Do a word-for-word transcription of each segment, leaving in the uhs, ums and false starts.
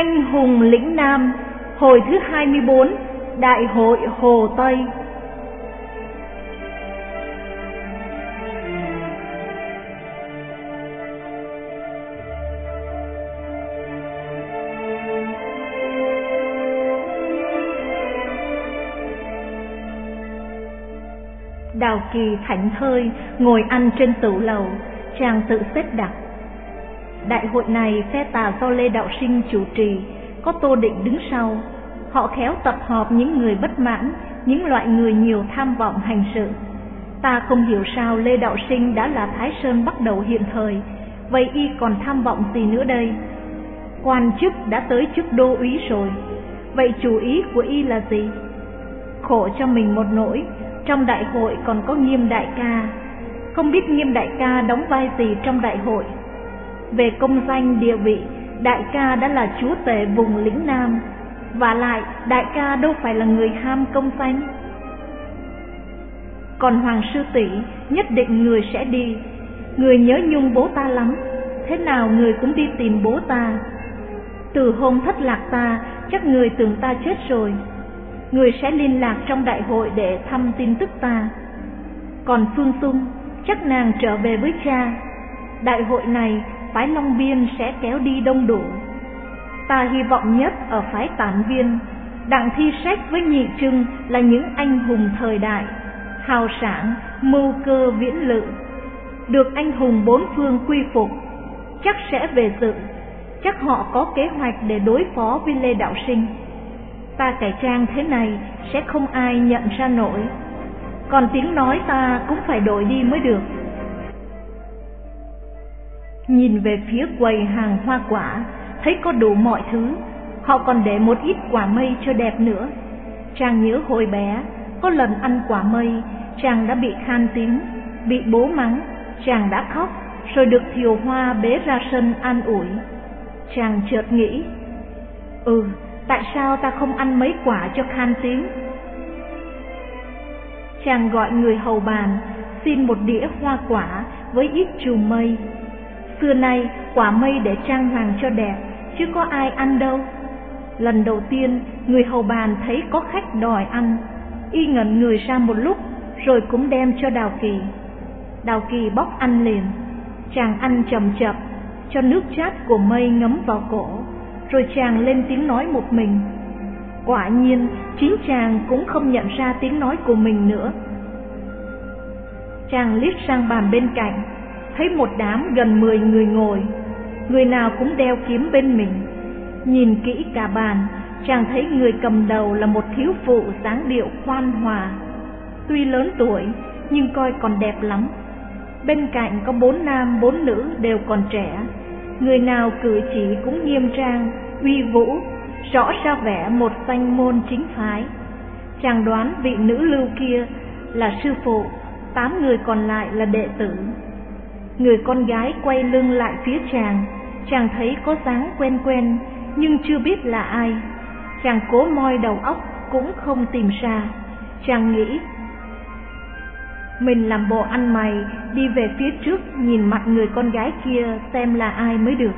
Anh hùng lĩnh Nam, hồi thứ hai mươi bốn, Đại hội Hồ Tây. Đào Kỳ thảnh thơi ngồi ăn trên tửu lầu, chàng tự xếp đặt. Đại hội này phe Tà do Lê Đạo Sinh chủ trì, có Tô Định đứng sau. Họ khéo tập hợp những người bất mãn, những loại người nhiều tham vọng hành sự. Ta không hiểu sao Lê Đạo Sinh đã là Thái Sơn bắt đầu hiện thời, vậy y còn tham vọng gì nữa đây? Quan chức đã tới chức đô úy rồi, vậy chủ ý của y là gì? Khổ cho mình một nỗi, trong đại hội còn có Nghiêm đại ca. Không biết Nghiêm đại ca đóng vai gì trong đại hội. Về công danh địa vị, đại ca đã là chúa tể vùng lĩnh Nam, vả lại đại ca đâu phải là người ham công danh. Còn Hoàng sư tỷ nhất định người sẽ đi. Người nhớ nhung bố ta lắm, thế nào người cũng đi tìm bố ta. Từ hôm thất lạc ta, chắc người tưởng ta chết rồi. Người sẽ liên lạc trong đại hội để thăm tin tức ta. Còn Phương Dung, chắc nàng trở về với cha. Đại hội này phái Long Biên sẽ kéo đi đông đủ. Ta hy vọng nhất ở phái Tản Viên, Đặng Thi Sách với Nhị Trưng là những anh hùng thời đại, hào sảng, mưu cơ viễn lự, được anh hùng bốn phương quy phục, chắc sẽ về dự. Chắc họ có kế hoạch để đối phó với Lê Đạo Sinh. Ta cải trang thế này sẽ không ai nhận ra nổi, còn tiếng nói ta cũng phải đổi đi mới được. Nhìn về phía quầy hàng hoa quả, thấy có đủ mọi thứ. Họ còn để một ít quả mây cho đẹp nữa. Chàng nhớ hồi bé, có lần ăn quả mây, chàng đã bị khan tiếng, bị bố mắng. Chàng đã khóc, rồi được Thiều Hoa bế ra sân an ủi. Chàng chợt nghĩ, Ừ, tại sao ta không ăn mấy quả cho khan tiếng? Chàng gọi người hầu bàn, xin một đĩa hoa quả với ít chùm mây. Xưa nay quả mây để trang hoàng cho đẹp, chứ có ai ăn đâu. Lần đầu tiên người hầu bàn thấy có khách đòi ăn, y ngẩn người ra một lúc, rồi cũng đem cho Đào Kỳ. Đào Kỳ bóc ăn liền. Chàng ăn chậm chậm, cho nước chát của mây ngấm vào cổ, rồi chàng lên tiếng nói một mình. Quả nhiên chính chàng cũng không nhận ra tiếng nói của mình nữa. Chàng liếc sang bàn bên cạnh, thấy một đám gần mười người ngồi, người nào cũng đeo kiếm bên mình. Nhìn kỹ cả bàn, chàng thấy người cầm đầu là một thiếu phụ dáng điệu khoan hòa, tuy lớn tuổi nhưng coi còn đẹp lắm. Bên cạnh có bốn nam bốn nữ đều còn trẻ, người nào cử chỉ cũng nghiêm trang, uy vũ, rõ ra vẻ một danh môn chính phái. Chàng đoán vị nữ lưu kia là sư phụ, tám người còn lại là đệ tử. Người con gái quay lưng lại phía chàng, chàng thấy có dáng quen quen, nhưng chưa biết là ai. Chàng cố moi đầu óc cũng không tìm ra. Chàng nghĩ, mình làm bộ ăn mày, đi về phía trước nhìn mặt người con gái kia xem là ai mới được.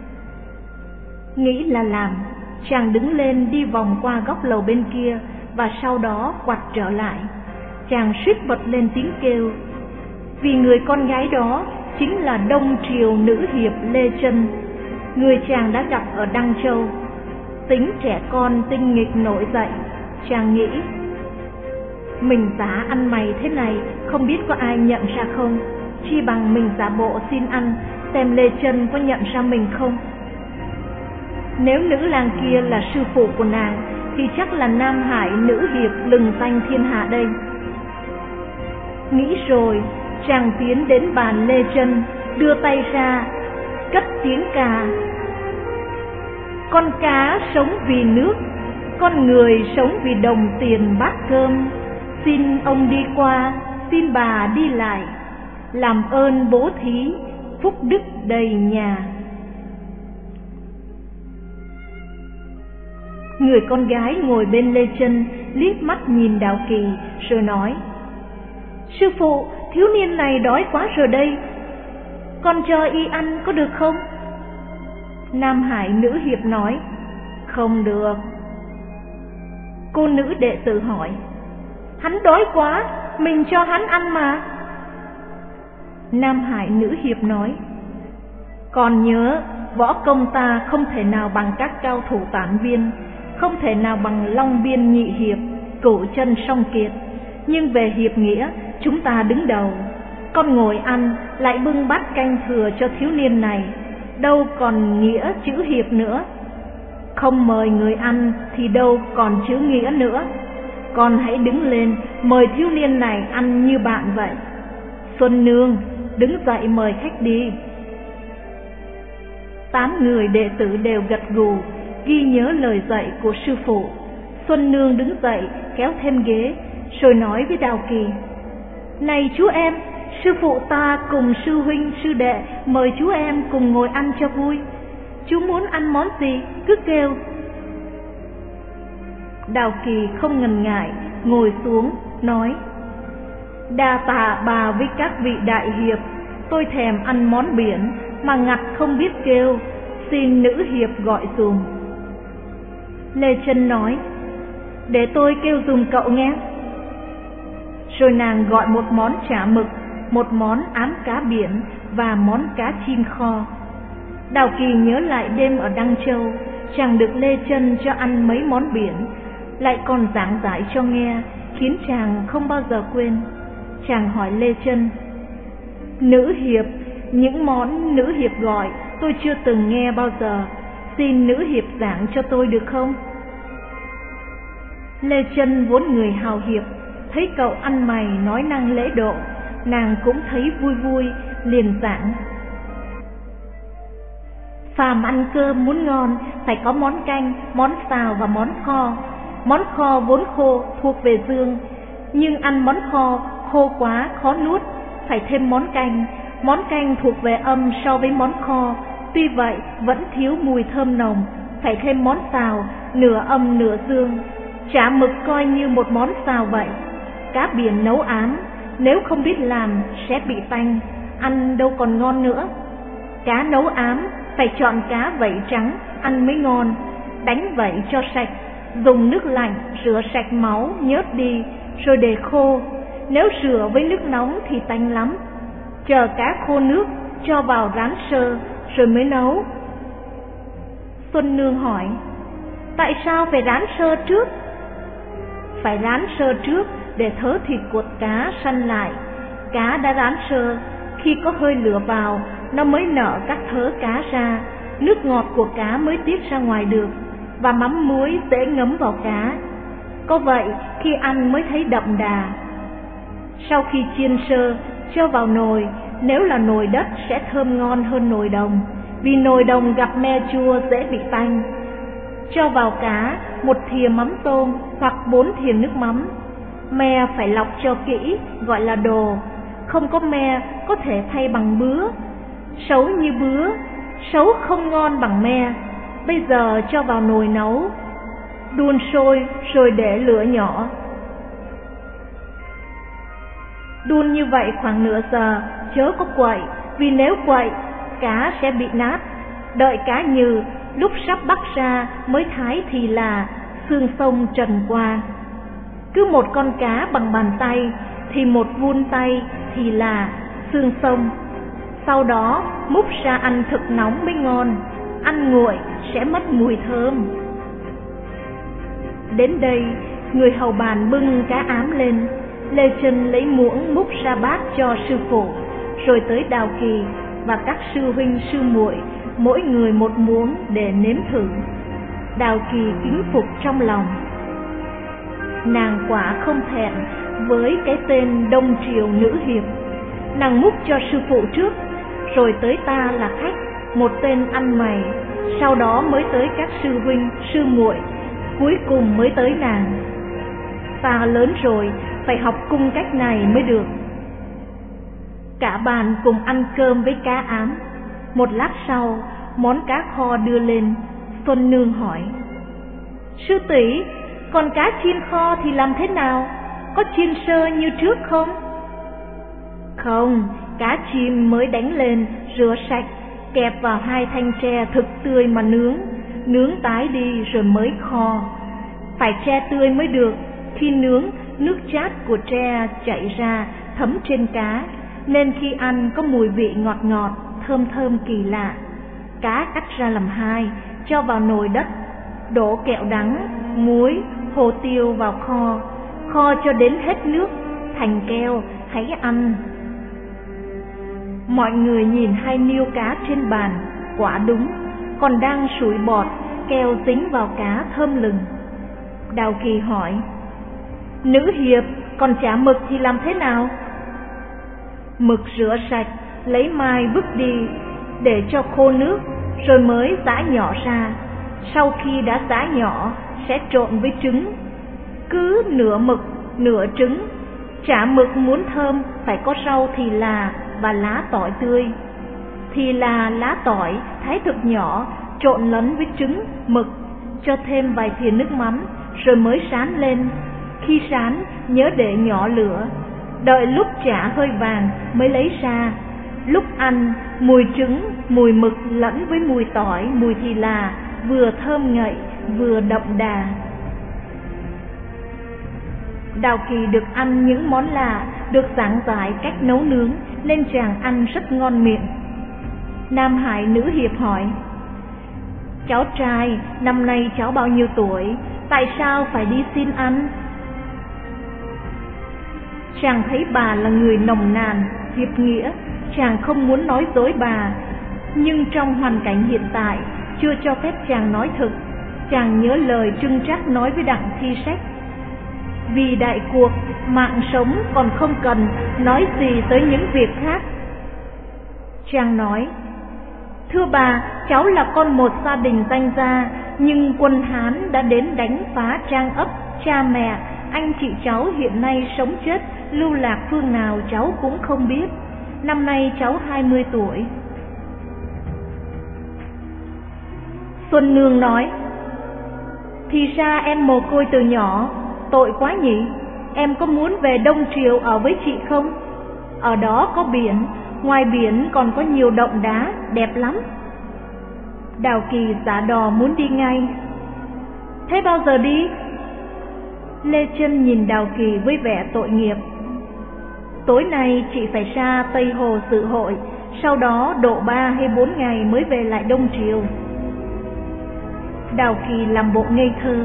Nghĩ là làm, chàng đứng lên đi vòng qua góc lầu bên kia, và sau đó quặt trở lại. Chàng suýt bật lên tiếng kêu, vì người con gái đó chính là Đông Triều nữ hiệp Lê Trân, người chàng đã gặp ở Đăng Châu. Tính trẻ con tinh nghịch nổi dậy, chàng nghĩ, mình giả ăn mày thế này không biết có ai nhận ra không, chi bằng mình giả bộ xin ăn, xem Lê Trân có nhận ra mình không. Nếu nữ lang kia là sư phụ của nàng, thì chắc là Nam Hải nữ hiệp lừng danh thiên hạ đây. Nghĩ rồi, chàng tiến đến bàn Lê Trân, đưa tay ra, cất tiếng ca. Con cá sống vì nước, con người sống vì đồng tiền bát cơm. Xin ông đi qua, xin bà đi lại, làm ơn bố thí, phúc đức đầy nhà. Người con gái ngồi bên Lê Trân liếc mắt nhìn Đào Kỳ rồi nói, sư phụ, thiếu niên này đói quá rồi đây, con cho y ăn có được không? Nam Hải nữ hiệp nói, Không được. Cô nữ đệ tử hỏi: Hắn đói quá, mình cho hắn ăn mà. Nam Hải nữ hiệp nói: Còn nhớ, võ công ta không thể nào bằng các cao thủ Tản Viên, không thể nào bằng Long Biên Nhị Hiệp, Cửu Chân Song Kiệt, nhưng về hiệp nghĩa chúng ta đứng đầu. Con ngồi ăn lại bưng bát canh thừa cho thiếu niên này, đâu còn nghĩa chữ hiệp nữa. Không mời người ăn thì đâu còn chữ nghĩa nữa. Con hãy đứng lên mời thiếu niên này ăn như bạn vậy. Xuân Nương, đứng dậy mời khách đi. Tám người đệ tử đều gật gù, ghi nhớ lời dạy của sư phụ. Xuân Nương đứng dậy kéo thêm ghế, rồi nói với Đào Kỳ: Này chú em, sư phụ ta cùng sư huynh sư đệ mời chú em cùng ngồi ăn cho vui. Chú muốn ăn món gì cứ kêu. Đào Kỳ không ngần ngại ngồi xuống nói: Đa tạ bà với các vị đại hiệp, tôi thèm ăn món biển mà ngặt không biết kêu, xin nữ hiệp gọi dùm. Lê Chân nói: Để tôi kêu dùm cậu nghe. Rồi nàng gọi một món chả mực, một món ám cá biển và món cá chim kho. Đào Kỳ nhớ lại đêm ở Đăng Châu, chàng được Lê Chân cho ăn mấy món biển, lại còn giảng giải cho nghe, khiến chàng không bao giờ quên. Chàng hỏi Lê Chân: Nữ hiệp, những món nữ hiệp gọi tôi chưa từng nghe bao giờ, xin nữ hiệp giảng cho tôi được không? Lê Chân vốn người hào hiệp, thấy cậu ăn mày nói năng lễ độ, nàng cũng thấy vui vui, liền giảng: Phàm ăn cơm muốn ngon phải có món canh, món xào và món kho. Món kho vốn khô thuộc về dương, nhưng ăn món kho khô quá khó nuốt, phải thêm món canh. Món canh thuộc về âm so với món kho, tuy vậy vẫn thiếu mùi thơm nồng, phải thêm món xào, nửa âm nửa dương. Chả mực coi như một món xào vậy. Cá biển nấu ám, nếu không biết làm sẽ bị tanh, ăn đâu còn ngon nữa. Cá nấu ám phải chọn cá vảy trắng, ăn mới ngon. Đánh vảy cho sạch, dùng nước lạnh rửa sạch máu nhớt đi, rồi để khô. Nếu rửa với nước nóng thì tanh lắm. Chờ cá khô nước, cho vào rán sơ, rồi mới nấu. Xuân Nương hỏi: Tại sao phải rán sơ trước? Phải rán sơ trước để thớ thịt của cá săn lại. Cá đã rán sơ, khi có hơi lửa vào, nó mới nở các thớ cá ra, nước ngọt của cá mới tiết ra ngoài được, và mắm muối dễ ngấm vào cá. Có vậy khi ăn mới thấy đậm đà. Sau khi chiên sơ, cho vào nồi, nếu là nồi đất sẽ thơm ngon hơn nồi đồng, vì nồi đồng gặp me chua dễ bị tanh. Cho vào cá một thìa mắm tôm hoặc bốn thìa nước mắm. Me phải lọc cho kỹ, gọi là đồ. Không có me có thể thay bằng bứa. Sấu như bứa, sấu không ngon bằng me. Bây giờ cho vào nồi nấu, đun sôi rồi để lửa nhỏ. Đun như vậy khoảng nửa giờ, chớ có quậy, vì nếu quậy, cá sẽ bị nát. Đợi cá nhừ, lúc sắp bắt ra mới thái thì là xương sông trần qua. Cứ một con cá bằng bàn tay thì một vun tay thì là xương sông. Sau đó múc ra ăn thực nóng mới ngon, ăn nguội sẽ mất mùi thơm. Đến đây, người hầu bàn bưng cá ám lên. Lê Chân lấy muỗng múc ra bát cho sư phụ, rồi tới Đào Kỳ và các sư huynh sư muội, mỗi người một muỗng để nếm thử. Đào Kỳ kính phục trong lòng. Nàng quả không thẹn với cái tên Đông Triều nữ hiệp. Nàng múc cho sư phụ trước, rồi tới ta là khách, một tên ăn mày, sau đó mới tới các sư huynh sư muội, cuối cùng mới tới nàng. Ta lớn rồi, phải học cung cách này mới được. Cả bàn cùng ăn cơm với cá ám. Một lát sau, món cá kho đưa lên. Xuân Nương hỏi: Sư tỷ, còn cá chiên kho thì làm thế nào? Có chiên sơ như trước không? Không, cá chim mới đánh lên, rửa sạch, kẹp vào hai thanh tre thực tươi mà nướng. nướng tái đi rồi mới kho. Phải tre tươi mới được, khi nướng nước chát của tre chảy ra thấm trên cá, nên khi ăn có mùi vị ngọt ngọt, thơm thơm kỳ lạ. Cá cắt ra làm hai, cho vào nồi đất, đổ kẹo đắng, muối, hồ tiêu vào kho, kho cho đến hết nước, thành keo, hãy ăn. Mọi người nhìn hai niêu cá trên bàn, quả đúng, còn đang sủi bọt, keo dính vào cá thơm lừng. Đào Kỳ hỏi, nữ hiệp, còn chả mực thì làm thế nào? Mực rửa sạch, lấy mai vứt đi, để cho khô nước, rồi mới giã nhỏ ra. Sau khi đã giã nhỏ, sẽ trộn với trứng. Cứ nửa mực, nửa trứng. Chả mực muốn thơm phải có rau thì là và lá tỏi tươi. Thì là lá tỏi thái thật nhỏ, trộn lẫn với trứng, mực, cho thêm vài thìa nước mắm, rồi mới rán lên. Khi rán, nhớ để nhỏ lửa, đợi lúc chả hơi vàng mới lấy ra. Lúc ăn, mùi trứng, mùi mực lẫn với mùi tỏi, mùi thì là vừa thơm ngậy, vừa đậm đà. Đào Kỳ được ăn những món lạ, được giảng giải cách nấu nướng, nên chàng ăn rất ngon miệng. Nam Hải nữ hiệp hỏi, cháu trai, năm nay cháu bao nhiêu tuổi, tại sao phải đi xin ăn? Chàng thấy bà là người nồng nàn, hiệp nghĩa, chàng không muốn nói dối bà, nhưng trong hoàn cảnh hiện tại chưa cho phép chàng nói thực. Chàng nhớ lời Trưng Trắc nói với Đặng Thi Sách, vì đại cuộc, mạng sống còn không cần nói gì tới những việc khác. Chàng nói, thưa bà, cháu là con một gia đình danh gia, nhưng quân Hán đã đến đánh phá trang ấp, cha mẹ, anh chị cháu hiện nay sống chết, lưu lạc phương nào cháu cũng không biết. Năm nay cháu hai mươi tuổi. Xuân Nương nói, thì ra em mồ côi từ nhỏ, tội quá nhỉ. Em có muốn về Đông Triều ở với chị không? Ở đó có biển, ngoài biển còn có nhiều động đá, đẹp lắm. Đào Kỳ giả đò muốn đi ngay. Thế bao giờ đi? Lê Chân nhìn Đào Kỳ với vẻ tội nghiệp. Tối nay chị phải ra Tây Hồ dự hội, sau đó độ ba hay bốn ngày mới về lại Đông Triều. Đào Kỳ làm bộ ngây thơ.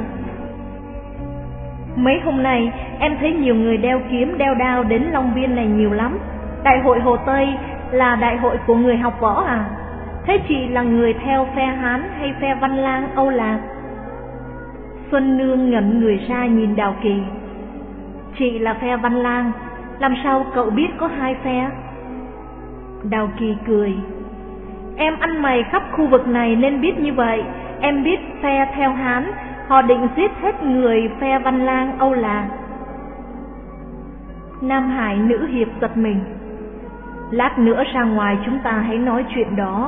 Mấy hôm nay em thấy nhiều người đeo kiếm đeo đao đến Long Biên này nhiều lắm. Đại hội Hồ Tây là đại hội của người học võ à? Thế chị là người theo phe Hán hay phe Văn Lang Âu Lạc? Xuân Nương ngẩn người ra nhìn Đào Kỳ. Chị là phe Văn Lang, làm sao cậu biết có hai phe? Đào Kỳ cười. Em ăn mày khắp khu vực này nên biết như vậy. Em biết phe theo Hán, họ định giết hết người phe Văn Lang Âu Lạc. Nam Hải nữ hiệp giật mình. Lát nữa ra ngoài chúng ta hãy nói chuyện đó.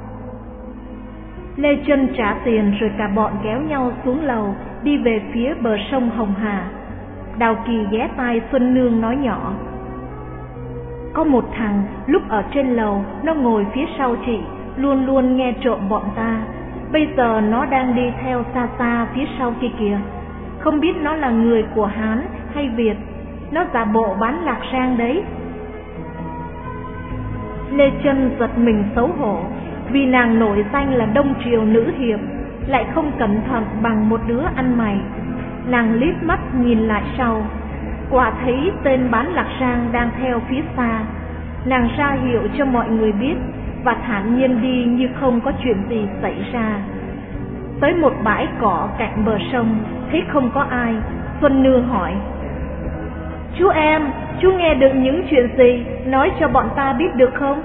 Lê Chân trả tiền rồi cả bọn kéo nhau xuống lầu, đi về phía bờ sông Hồng Hà. Đào Kỳ ghé tai Xuân Nương nói nhỏ, có một thằng lúc ở trên lầu, nó ngồi phía sau chị, luôn luôn nghe trộm bọn ta. Bây giờ nó đang đi theo xa xa phía sau kia kìa. Không biết nó là người của Hán hay Việt. Nó giả bộ bán lạc sang đấy. Lê Chân giật mình xấu hổ, vì nàng nổi danh là Đông Triều nữ hiệp, lại không cẩn thận bằng một đứa ăn mày. Nàng liếc mắt nhìn lại sau, quả thấy tên bán lạc sang đang theo phía xa. Nàng ra hiệu cho mọi người biết và thản nhiên đi như không có chuyện gì xảy ra. Tới một bãi cỏ cạnh bờ sông, thấy không có ai, Xuân Nương hỏi, chú em, chú nghe được những chuyện gì, nói cho bọn ta biết được không?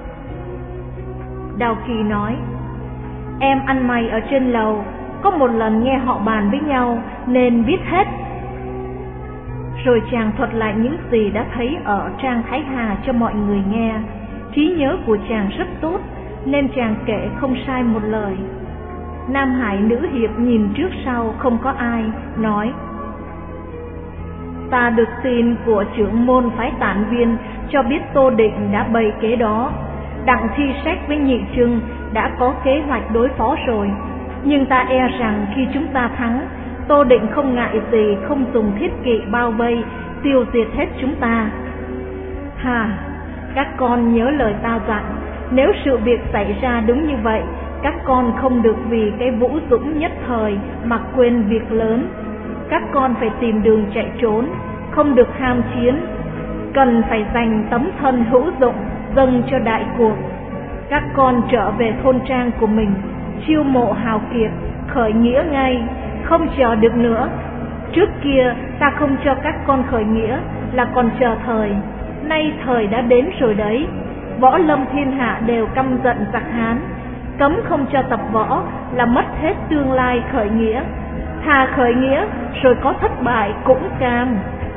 Đào Kỳ nói, em ăn mày ở trên lầu, có một lần nghe họ bàn với nhau nên biết hết. Rồi chàng thuật lại những gì đã thấy ở Trang Thái Hà cho mọi người nghe. Trí nhớ của chàng rất tốt nên chàng kể không sai một lời. Nam Hải nữ hiệp nhìn trước sau không có ai, nói, ta được tin của trưởng môn phái Tản Viên cho biết Tô Định đã bày kế đó. Đặng Thi Sách với Nhị Trưng đã có kế hoạch đối phó rồi. nhưng ta e rằng khi chúng ta thắng, Tô Định không ngại gì không dùng thiết kỵ bao vây, tiêu diệt hết chúng ta. Hà, các con nhớ lời ta dặn, nếu sự việc xảy ra đúng như vậy, các con không được vì cái vũ dũng nhất thời mà quên việc lớn. Các con phải tìm đường chạy trốn, không được ham chiến, cần phải dành tấm thân hữu dụng dâng cho đại cuộc. Các con trở về thôn trang của mình, chiêu mộ hào kiệt, khởi nghĩa ngay, không chờ được nữa. Trước kia ta không cho các con khởi nghĩa là còn chờ thời, nay thời đã đến rồi đấy. Võ lâm thiên hạ đều căm giận giặc Hán, cấm không cho tập võ là mất hết tương lai khởi nghĩa. Thà khởi nghĩa rồi có thất bại cũng cam.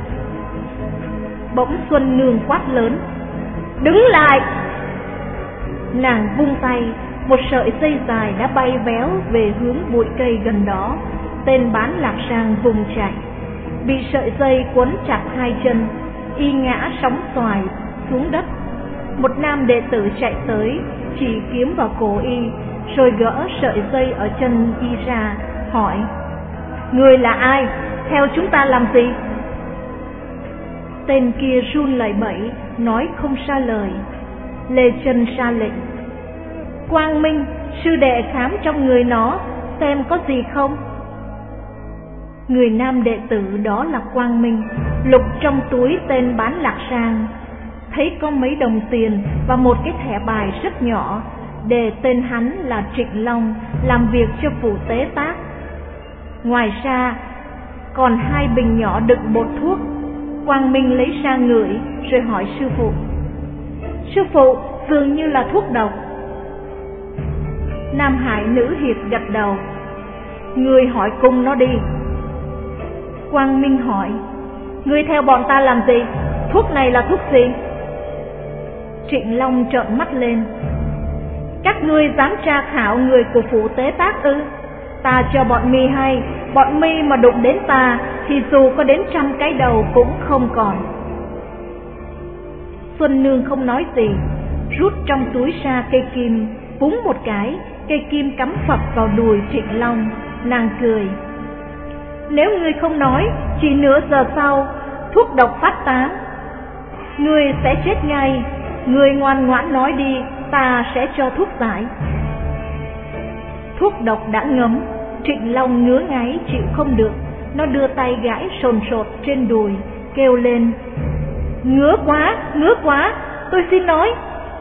Bỗng Xuân Nương quát lớn: đứng lại! Nàng vung tay, một sợi dây dài đã bay véo về hướng bụi cây gần đó. Tên Bán Lạc Sang vùng chạy, bị sợi dây quấn chặt hai chân, y ngã sóng xoài xuống đất. Một nam đệ tử chạy tới, chỉ kiếm vào cổ y, rồi gỡ sợi dây ở chân y ra, hỏi: người là ai? Theo chúng ta làm gì? Tên kia run lẩy bẩy, nói không ra lời. Lê Chân ra lệnh: Quang Minh, sư đệ khám trong người nó, xem có gì không. Người nam đệ tử đó là Quang Minh lục trong túi tên Bán Lạc Sang, thấy có mấy đồng tiền và một cái thẻ bài rất nhỏ, đề tên hắn là Trịnh Long, làm việc cho phủ tế tác. Ngoài ra còn hai bình nhỏ đựng bột thuốc. Quang Minh lấy ra ngửi rồi hỏi sư phụ: sư phụ, dường như là thuốc độc. Nam Hải nữ hiệp gật đầu: ngươi hỏi cung nó đi. Quang Minh hỏi: ngươi theo bọn ta làm gì? Thuốc này là thuốc gì? Trịnh Long trợn mắt lên: các ngươi dám tra khảo người của phủ tế tác ư? Ta cho bọn mi hay, bọn mi mà đụng đến ta thì dù có đến trăm cái đầu cũng không còn. Xuân Nương không nói gì, rút trong túi ra cây kim, búng một cái, cây kim cắm phập vào đùi Trịnh Long. Nàng cười: nếu ngươi không nói, chỉ nửa giờ sau thuốc độc phát tán, ngươi sẽ chết ngay. Ngươi ngoan ngoãn nói đi, ta sẽ cho thuốc giải. Thuốc độc đã ngấm, Trịnh Long ngứa ngáy chịu không được, nó đưa tay gãi sồn sột trên đùi, kêu lên: ngứa quá, ngứa quá, tôi xin nói.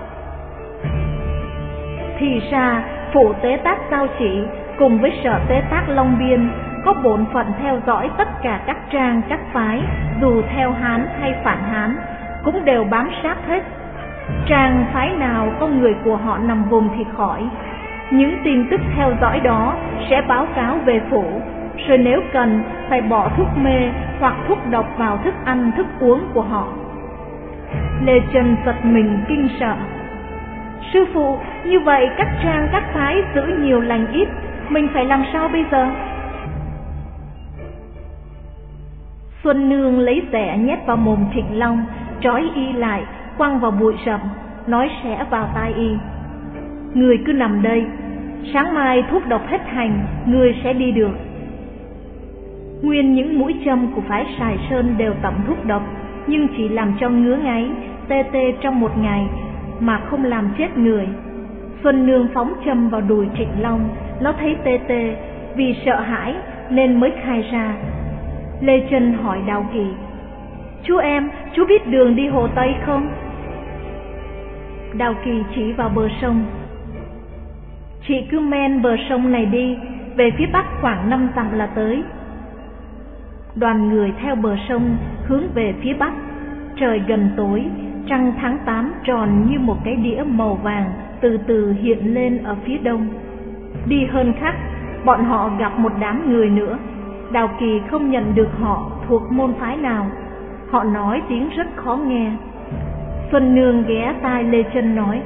Thì ra phủ tế tác Giao Chỉ cùng với sở tế tác Long Biên có bổn phận theo dõi tất cả các trang các phái, dù theo Hán hay phản Hán, cũng đều bám sát hết. Trang phái nào có người của họ nằm vùng thì khỏi, những tin tức theo dõi đó sẽ báo cáo về phủ, rồi nếu cần phải bỏ thuốc mê hoặc thuốc độc vào thức ăn thức uống của họ. Lê Chân giật mình kinh sợ: sư phụ, như vậy các trang các phái giữ nhiều lành ít, mình phải làm sao bây giờ? Xuân Nương lấy rẻ nhét vào mồm Trịnh Long, trói y lại, quăng vào bụi rậm, nói sẽ vào tai y: người cứ nằm đây, sáng mai thuốc độc hết hành, người sẽ đi được. Nguyên những mũi châm của phái Sài Sơn đều tẩm thuốc độc, nhưng chỉ làm cho ngứa ngáy, tê tê trong một ngày, mà không làm chết người. Xuân Nương phóng châm vào đùi Trịnh Long, nó thấy tê tê, vì sợ hãi nên mới khai ra. Lê Chân hỏi Đào Kỳ: chú em, chú biết đường đi Hồ Tây không? Đào Kỳ chỉ vào bờ sông: chị cứ men bờ sông này đi, về phía bắc khoảng năm dặm là tới. Đoàn người theo bờ sông hướng về phía bắc. Trời gần tối, trăng tháng tám tròn như một cái đĩa màu vàng từ từ hiện lên ở phía đông. Đi hơn khắc, bọn họ gặp một đám người nữa. Đào Kỳ không nhận được họ thuộc môn phái nào, họ nói tiếng rất khó nghe. Xuân Nương ghé tai Lê Chân nói: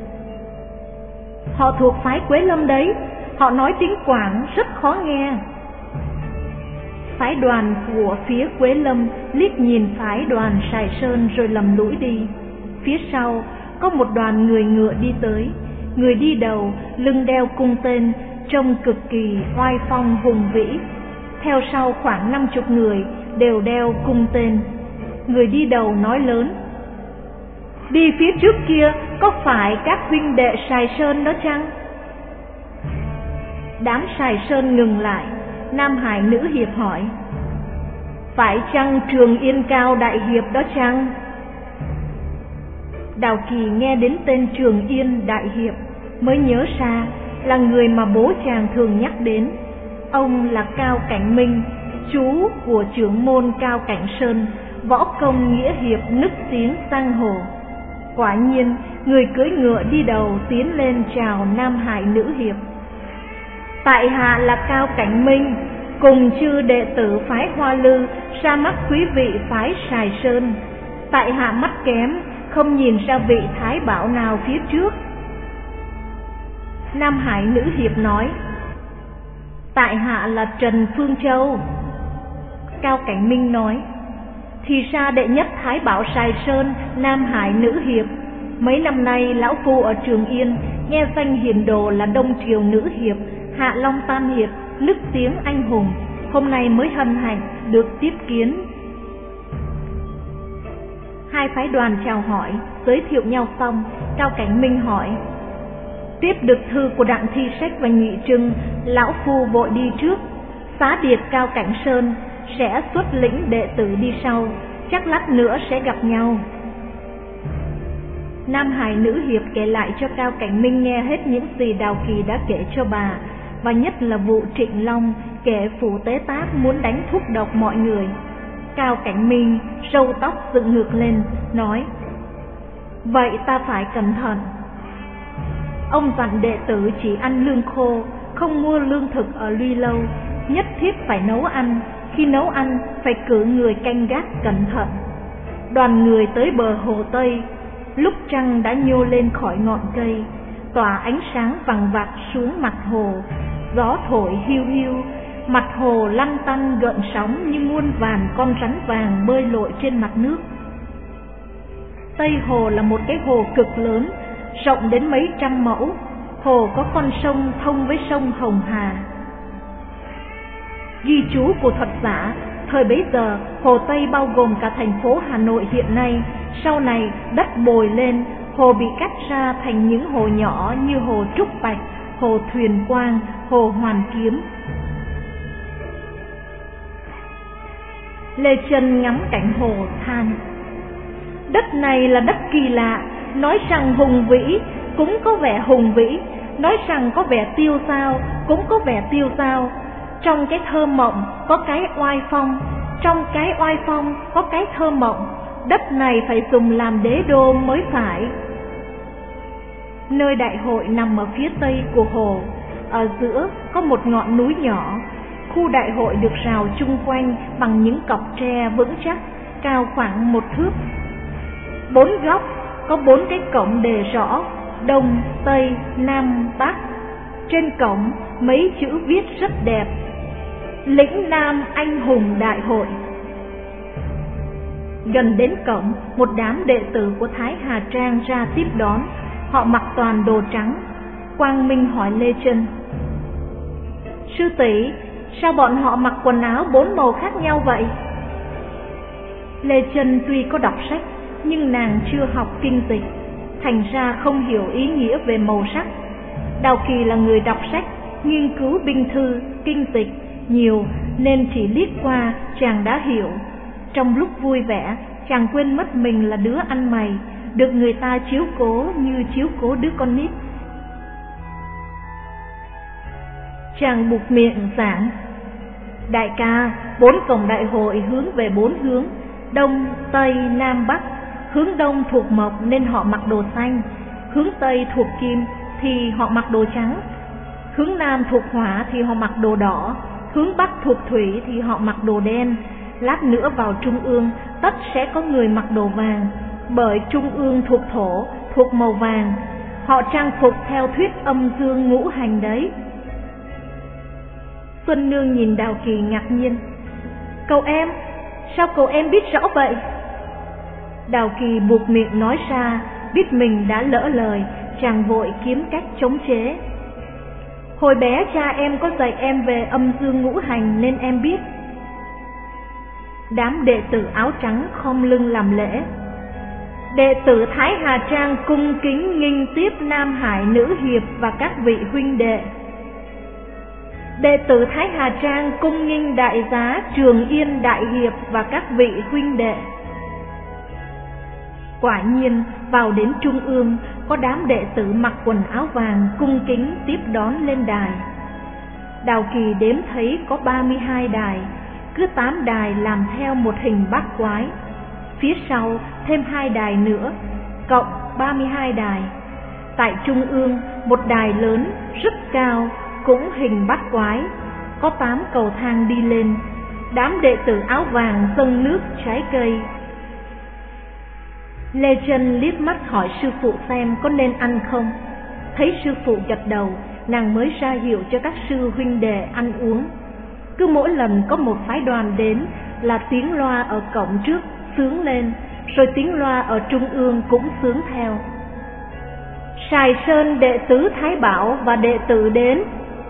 họ thuộc phái Quế Lâm đấy, họ nói tiếng Quảng rất khó nghe. Phái đoàn của phía Quế Lâm liếc nhìn phái đoàn Sài Sơn rồi lầm lũi đi. Phía sau có một đoàn người ngựa đi tới, người đi đầu lưng đeo cung tên, trông cực kỳ oai phong hùng vĩ. Theo sau khoảng năm chục người đều đeo cung tên. Người đi đầu nói lớn: đi phía trước kia có phải các huynh đệ Sài Sơn đó chăng? Đám Sài Sơn ngừng lại. Nam Hải nữ hiệp hỏi: phải chăng Trường Yên Cao đại hiệp đó chăng? Đào Kỳ nghe đến tên Trường Yên đại hiệp mới nhớ ra là người mà bố chàng thường nhắc đến. Ông là Cao Cảnh Minh, chú của trưởng môn Cao Cảnh Sơn, võ công nghĩa hiệp nức tiếng giang hồ. Quả nhiên, người cưỡi ngựa đi đầu tiến lên chào Nam Hải nữ hiệp: tại hạ là Cao Cảnh Minh, cùng chư đệ tử phái Hoa Lư ra mắt quý vị phái Sài Sơn. Tại hạ mắt kém, không nhìn ra vị thái bảo nào phía trước. Nam Hải nữ hiệp nói: tại hạ là Trần Phương Châu. Cao Cảnh Minh nói: thì ra đệ nhất thái bảo Sài Sơn Nam Hải nữ hiệp. Mấy năm nay lão phu ở Trường Yên nghe danh hiền đồ là Đông Triều nữ hiệp, Hạ Long Tam hiệp nức tiếng anh hùng, hôm nay mới hân hạnh được tiếp kiến. Hai phái đoàn chào hỏi, giới thiệu nhau xong, Cao Cảnh Minh hỏi: tiếp được thư của Đặng Thi Sách và Nhị Trưng, lão phu vội đi trước. Xá điệp Cao Cảnh Sơn sẽ xuất lĩnh đệ tử đi sau, chắc lát nữa sẽ gặp nhau. Nam Hải nữ hiệp kể lại cho Cao Cảnh Minh nghe hết những gì Đào Kỳ đã kể cho bà, và nhất là vụ Trịnh Long kể phủ tế tác muốn đánh thuốc độc mọi người. Cao Cảnh Minh râu tóc dựng ngược lên, nói: vậy ta phải cẩn thận. Ông dặn đệ tử chỉ ăn lương khô, không mua lương thực ở Luy Lâu, nhất thiết phải nấu ăn, khi nấu ăn phải cử người canh gác cẩn thận. Đoàn người tới bờ hồ Tây, lúc trăng đã nhô lên khỏi ngọn cây, tỏa ánh sáng vằng vặc xuống mặt hồ. Gió thổi hiu hiu, mặt hồ lăn tăn gợn sóng như muôn vàn con rắn vàng bơi lội trên mặt nước. Tây hồ là một cái hồ cực lớn, rộng đến mấy trăm mẫu. Hồ có con sông thông với sông Hồng Hà. Ghi chú của thuật giả, thời bấy giờ hồ Tây bao gồm cả thành phố Hà Nội hiện nay. Sau này đất bồi lên, hồ bị cắt ra thành những hồ nhỏ như hồ Trúc Bạch, hồ Thuyền Quang, hồ Hoàn Kiếm. Lê Chân ngắm cảnh hồ than: đất này là đất kỳ lạ, nói rằng hùng vĩ cũng có vẻ hùng vĩ, nói rằng có vẻ tiêu dao cũng có vẻ tiêu dao. Trong cái thơ mộng có cái oai phong, trong cái oai phong có cái thơ mộng. Đất này phải dùng làm đế đô mới phải. Nơi đại hội nằm ở phía tây của hồ, ở giữa có một ngọn núi nhỏ. Khu đại hội được rào chung quanh bằng những cọc tre vững chắc, cao khoảng một thước. Bốn góc có bốn cái cổng đề rõ Đông, Tây, Nam, Bắc. Trên cổng mấy chữ viết rất đẹp: Lĩnh Nam Anh Hùng Đại Hội. Gần đến cổng, một đám đệ tử của Thái Hà Trang ra tiếp đón. Họ mặc toàn đồ trắng. Quang Minh hỏi Lê Chân: sư tỷ, sao bọn họ mặc quần áo bốn màu khác nhau vậy? Lê Chân tuy có đọc sách, nhưng nàng chưa học kinh dịch, thành ra không hiểu ý nghĩa về màu sắc. Đào Kỳ là người đọc sách, nghiên cứu binh thư, kinh dịch nhiều, nên chỉ liếc qua chàng đã hiểu. Trong lúc vui vẻ, chàng quên mất mình là đứa ăn mày, được người ta chiếu cố như chiếu cố đứa con nít. Chàng buộc miệng giảng: đại ca, bốn cổng đại hội hướng về bốn hướng: Đông, Tây, Nam, Bắc. Hướng Đông thuộc mộc nên họ mặc đồ xanh, hướng Tây thuộc kim thì họ mặc đồ trắng, hướng Nam thuộc hỏa thì họ mặc đồ đỏ, hướng Bắc thuộc thủy thì họ mặc đồ đen. Lát nữa vào trung ương tất sẽ có người mặc đồ vàng, bởi trung ương thuộc thổ, thuộc màu vàng. Họ trang phục theo thuyết âm dương ngũ hành đấy. Xuân Nương nhìn Đào Kỳ ngạc nhiên: cậu em, sao cậu em biết rõ vậy? Đào Kỳ buộc miệng nói ra, biết mình đã lỡ lời, chàng vội kiếm cách chống chế. Hồi bé cha em có dạy em về âm dương ngũ hành nên em biết. Đám đệ tử áo trắng khom lưng làm lễ. Đệ tử Thái Hà Trang cung kính nghinh tiếp Nam Hải Nữ Hiệp và các vị huynh đệ. Đệ tử Thái Hà Trang cung nghinh đại giá Trường Yên Đại Hiệp và các vị huynh đệ. Quả nhiên vào đến trung ương, có đám đệ tử mặc quần áo vàng cung kính tiếp đón lên đài. Đào Kỳ đếm thấy có ba mươi hai đài, cứ tám đài làm theo một hình bát quái. Phía sau thêm hai đài nữa, cộng ba mươi hai đài. Tại trung ương một đài lớn rất cao, cũng hình bát quái, có tám cầu thang đi lên. Đám đệ tử áo vàng dâng nước trái cây. Lê Chân liếc mắt hỏi sư phụ xem có nên ăn không. Thấy sư phụ gật đầu, nàng mới ra hiệu cho các sư huynh đệ ăn uống. Cứ mỗi lần có một phái đoàn đến là tiếng loa ở cổng trước xướng lên, rồi tiếng loa ở trung ương cũng xướng theo. Sài Sơn đệ tử Thái Bảo và đệ tử đến.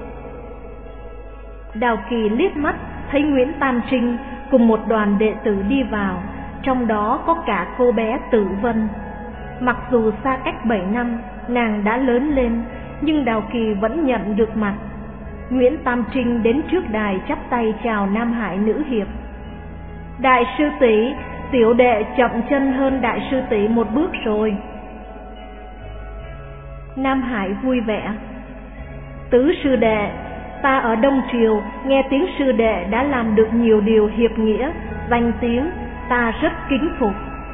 Đào Kỳ liếc mắt thấy Nguyễn Tam Trinh cùng một đoàn đệ tử đi vào, trong đó có cả cô bé Tử Vân. Mặc dù xa cách bảy năm, nàng đã lớn lên, nhưng Đào Kỳ vẫn nhận được mặt. Nguyễn Tam Trinh đến trước đài chắp tay chào Nam Hải Nữ Hiệp. Đại sư tỷ, tiểu đệ chậm chân hơn đại sư tỷ một bước rồi. Nam Hải vui vẻ. Tứ sư đệ, ta ở Đông Triều nghe tiếng sư đệ đã làm được nhiều điều hiệp nghĩa, danh tiếng ta rất kính phục.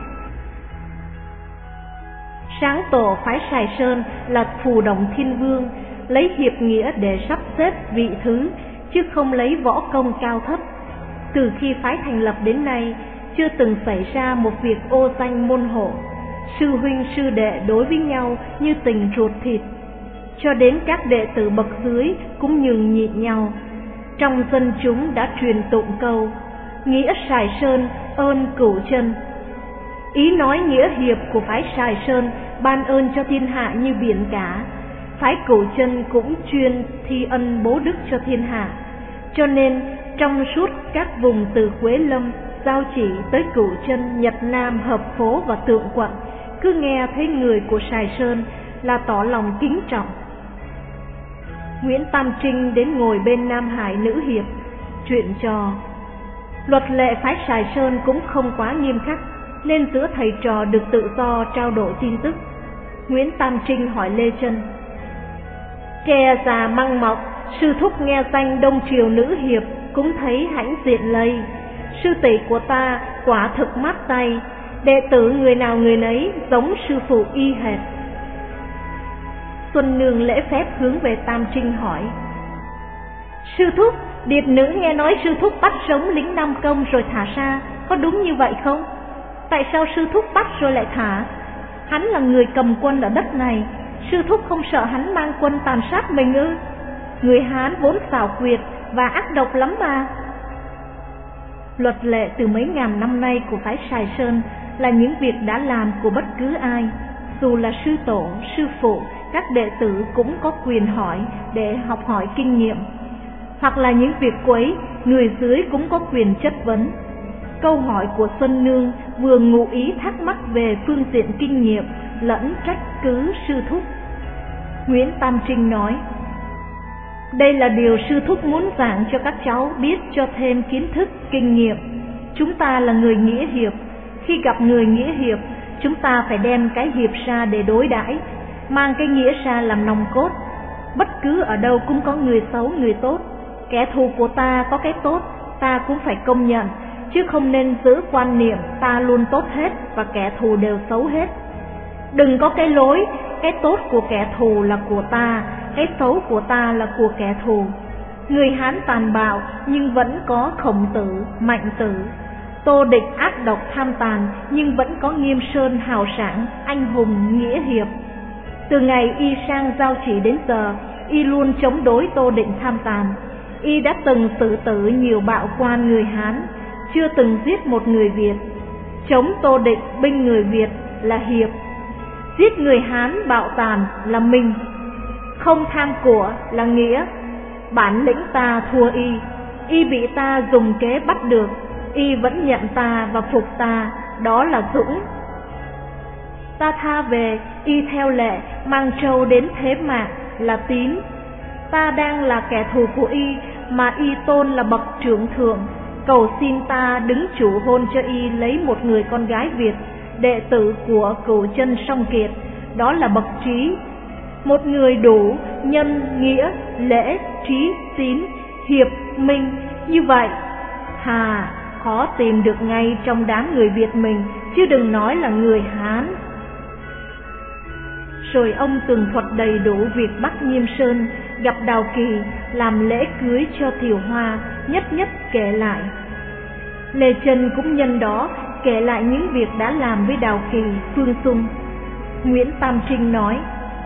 Sáng tổ phái Sài Sơn là Phù Động Thiên Vương, lấy hiệp nghĩa để sắp xếp vị thứ, chứ không lấy võ công cao thấp. Từ khi phái thành lập đến nay, chưa từng xảy ra một việc ô danh môn hộ. Sư huynh sư đệ đối với nhau như tình ruột thịt, cho đến các đệ tử bậc dưới cũng nhường nhịn nhau. Trong dân chúng đã truyền tụng câu nghĩa Sài Sơn ơn cửu chân. Ý nói nghĩa hiệp của phái Sài Sơn ban ơn cho thiên hạ như biển cả. Phái Cửu Chân cũng chuyên thi ân bố đức cho thiên hạ, cho nên trong suốt các vùng từ Quế Lâm, Giao Chỉ tới Cửu Chân, Nhật Nam, Hợp Phố và Tượng Quận, cứ nghe thấy người của Sài Sơn là tỏ lòng kính trọng. Nguyễn Tam Trinh đến ngồi bên Nam Hải Nữ Hiệp, chuyện trò. Luật lệ phái Sài Sơn cũng không quá nghiêm khắc, nên giữa thầy trò được tự do trao đổi tin tức. Nguyễn Tam Trinh hỏi Lê Chân. Kè già măng mọc, sư thúc nghe danh Đông Triều Nữ Hiệp cũng thấy hãnh diện lây. Sư tỷ của ta quả thực mát tay, đệ tử người nào người nấy giống sư phụ y hệt. Xuân Nương lễ phép hướng về Tam Trinh hỏi. Sư thúc, điệp nữ nghe nói sư thúc bắt sống lính Nam Công rồi thả ra, có đúng như vậy không? Tại sao sư thúc bắt rồi lại thả? Hắn là người cầm quân ở đất này, sư thúc không sợ hắn mang quân tàn sát mình ư? Người Hán vốn xảo quyệt và ác độc lắm mà. Luật lệ từ mấy ngàn năm nay của phái Sài Sơn là những việc đã làm của bất cứ ai, dù là sư tổ, sư phụ, các đệ tử cũng có quyền hỏi để học hỏi kinh nghiệm. Hoặc là những việc quấy, người dưới cũng có quyền chất vấn. Câu hỏi của Xuân Nương vừa ngụ ý thắc mắc về phương diện kinh nghiệm lẫn trách cứ sư thúc. Nguyễn Tam Trinh nói, đây là điều sư thúc muốn giảng cho các cháu biết cho thêm kiến thức, kinh nghiệm. Chúng ta là người nghĩa hiệp, khi gặp người nghĩa hiệp, chúng ta phải đem cái hiệp ra để đối đãi, mang cái nghĩa ra làm nòng cốt. Bất cứ ở đâu cũng có người xấu, người tốt. Kẻ thù của ta có cái tốt, ta cũng phải công nhận, chứ không nên giữ quan niệm ta luôn tốt hết và kẻ thù đều xấu hết. Đừng có cái lối, cái tốt của kẻ thù là của ta, cái xấu của ta là của kẻ thù. Người Hán tàn bạo nhưng vẫn có Khổng Tử, Mạnh Tử. Tô Địch ác độc tham tàn nhưng vẫn có Nghiêm Sơn hào sảng, anh hùng, nghĩa hiệp. Từ ngày y sang Giao Chỉ đến giờ, y luôn chống đối Tô Định tham tàn. Y đã từng xử tử nhiều bạo quan người Hán, chưa từng giết một người Việt. Chống Tô Địch binh người Việt là hiệp, giết người Hán bạo tàn là minh. không tham của là nghĩa. Bản lĩnh ta thua y, y bị ta dùng kế bắt được, y vẫn nhận ta và phục ta, đó là dũng. Ta tha về, y theo lệ mang trâu đến thế mạc, là tín. Ta đang là kẻ thù của y mà y tôn là bậc trưởng thượng, cầu xin ta đứng chủ hôn cho y lấy một người con gái Việt, đệ tử của Cửu Chân Song Kiệt, đó là bậc trí. Một người đủ nhân nghĩa lễ trí tín hiệp minh như vậy, hà khó tìm được ngay trong đám người Việt mình, chứ đừng nói là người Hán. Rồi ông tường thuật đầy đủ việc Bắc Nghiêm Sơn gặp Đào Kỳ làm lễ cưới cho Thiều Hoa, nhất nhất kể lại. Lê Chân cũng nhân đó kể lại những việc đã làm với Đào Kỳ, Phương Xung. Nguyễn Tam Trinh nói: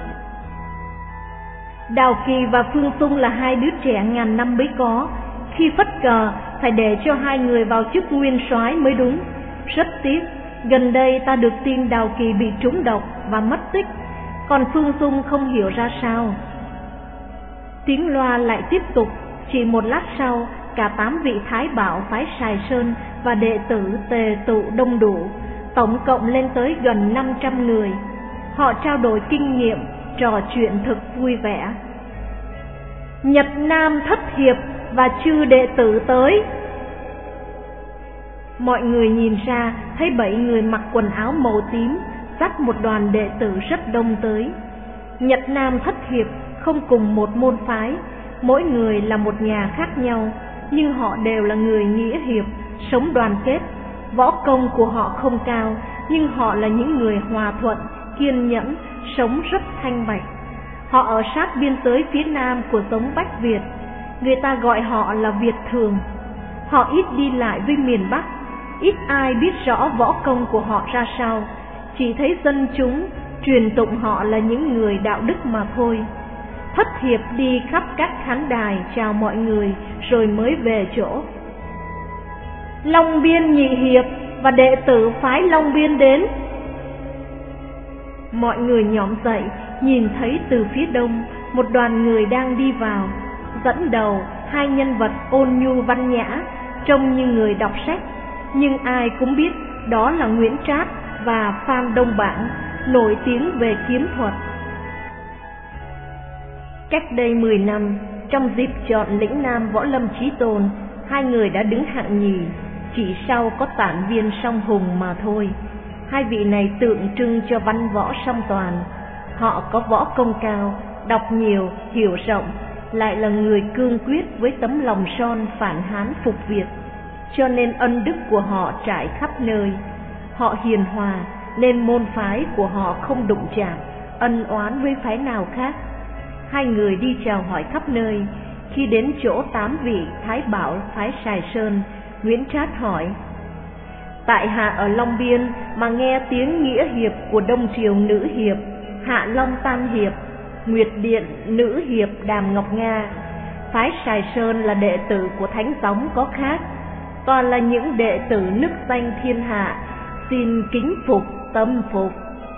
Đào Kỳ và Phương Xung là hai đứa trẻ ngàn năm mới có, khi phất cờ phải để cho hai người vào chức nguyên soái mới đúng. Rất tiếc, gần đây ta được tin Đào Kỳ bị trúng độc và mất tích, còn Phương Xung không hiểu ra sao. Tiếng loa lại tiếp tục, chỉ một lát sau, cả tám vị thái bảo phái Sài Sơn và đệ tử tề tụ đông đủ, tổng cộng lên tới gần năm trăm người. Họ trao đổi kinh nghiệm, trò chuyện thật vui vẻ. Nhật Nam Thất Hiệp và chư đệ tử tới. Mọi người nhìn ra thấy bảy người mặc quần áo màu tím dắt một đoàn đệ tử rất đông tới. Nhật Nam Thất Hiệp không cùng một môn phái, mỗi người là một nhà khác nhau, nhưng họ đều là người nghĩa hiệp, sống đoàn kết. Võ công của họ không cao, nhưng họ là những người hòa thuận, kiên nhẫn, sống rất thanh bạch. Họ ở sát biên giới phía nam của giống Bách Việt, người ta gọi họ là Việt Thường. Họ ít đi lại với miền Bắc, ít ai biết rõ võ công của họ ra sao, chỉ thấy dân chúng truyền tụng họ là những người đạo đức mà thôi. Thất Hiệp đi khắp các khán đài chào mọi người rồi mới về chỗ. Long Biên Nhị Hiệp và đệ tử phái Long Biên đến. Mọi người nhõm dậy, nhìn thấy từ phía đông một đoàn người đang đi vào, dẫn đầu hai nhân vật ôn nhu văn nhã, trông như người đọc sách, nhưng ai cũng biết đó là Nguyễn Trát và Phan Đông Bảng, nổi tiếng về kiếm thuật. Cách đây mười năm, trong dịp chọn lĩnh Nam Võ Lâm Chí Tôn, hai người đã đứng hạng nhì, chỉ sau có Tản Viên Song Hùng mà thôi. Hai vị này tượng trưng cho văn võ song toàn. Họ có võ công cao, đọc nhiều, hiểu rộng, lại là người cương quyết với tấm lòng son phản Hán phục Việt, cho nên ân đức của họ trải khắp nơi. Họ hiền hòa nên môn phái của họ không đụng chạm, ân oán với phái nào khác. Hai người đi chào hỏi khắp nơi. Khi đến chỗ tám vị thái bảo phái Sài Sơn, Nguyễn Trát hỏi: tại hạ ở Long Biên mà nghe tiếng nghĩa hiệp của Đông Triều nữ hiệp Hạ Long Tam Hiệp, Nguyệt Điện nữ hiệp Đàm Ngọc Nga, phái Sài Sơn là đệ tử của Thánh Gióng có khác, toàn là những đệ tử nức danh thiên hạ, xin kính phục tâm phục.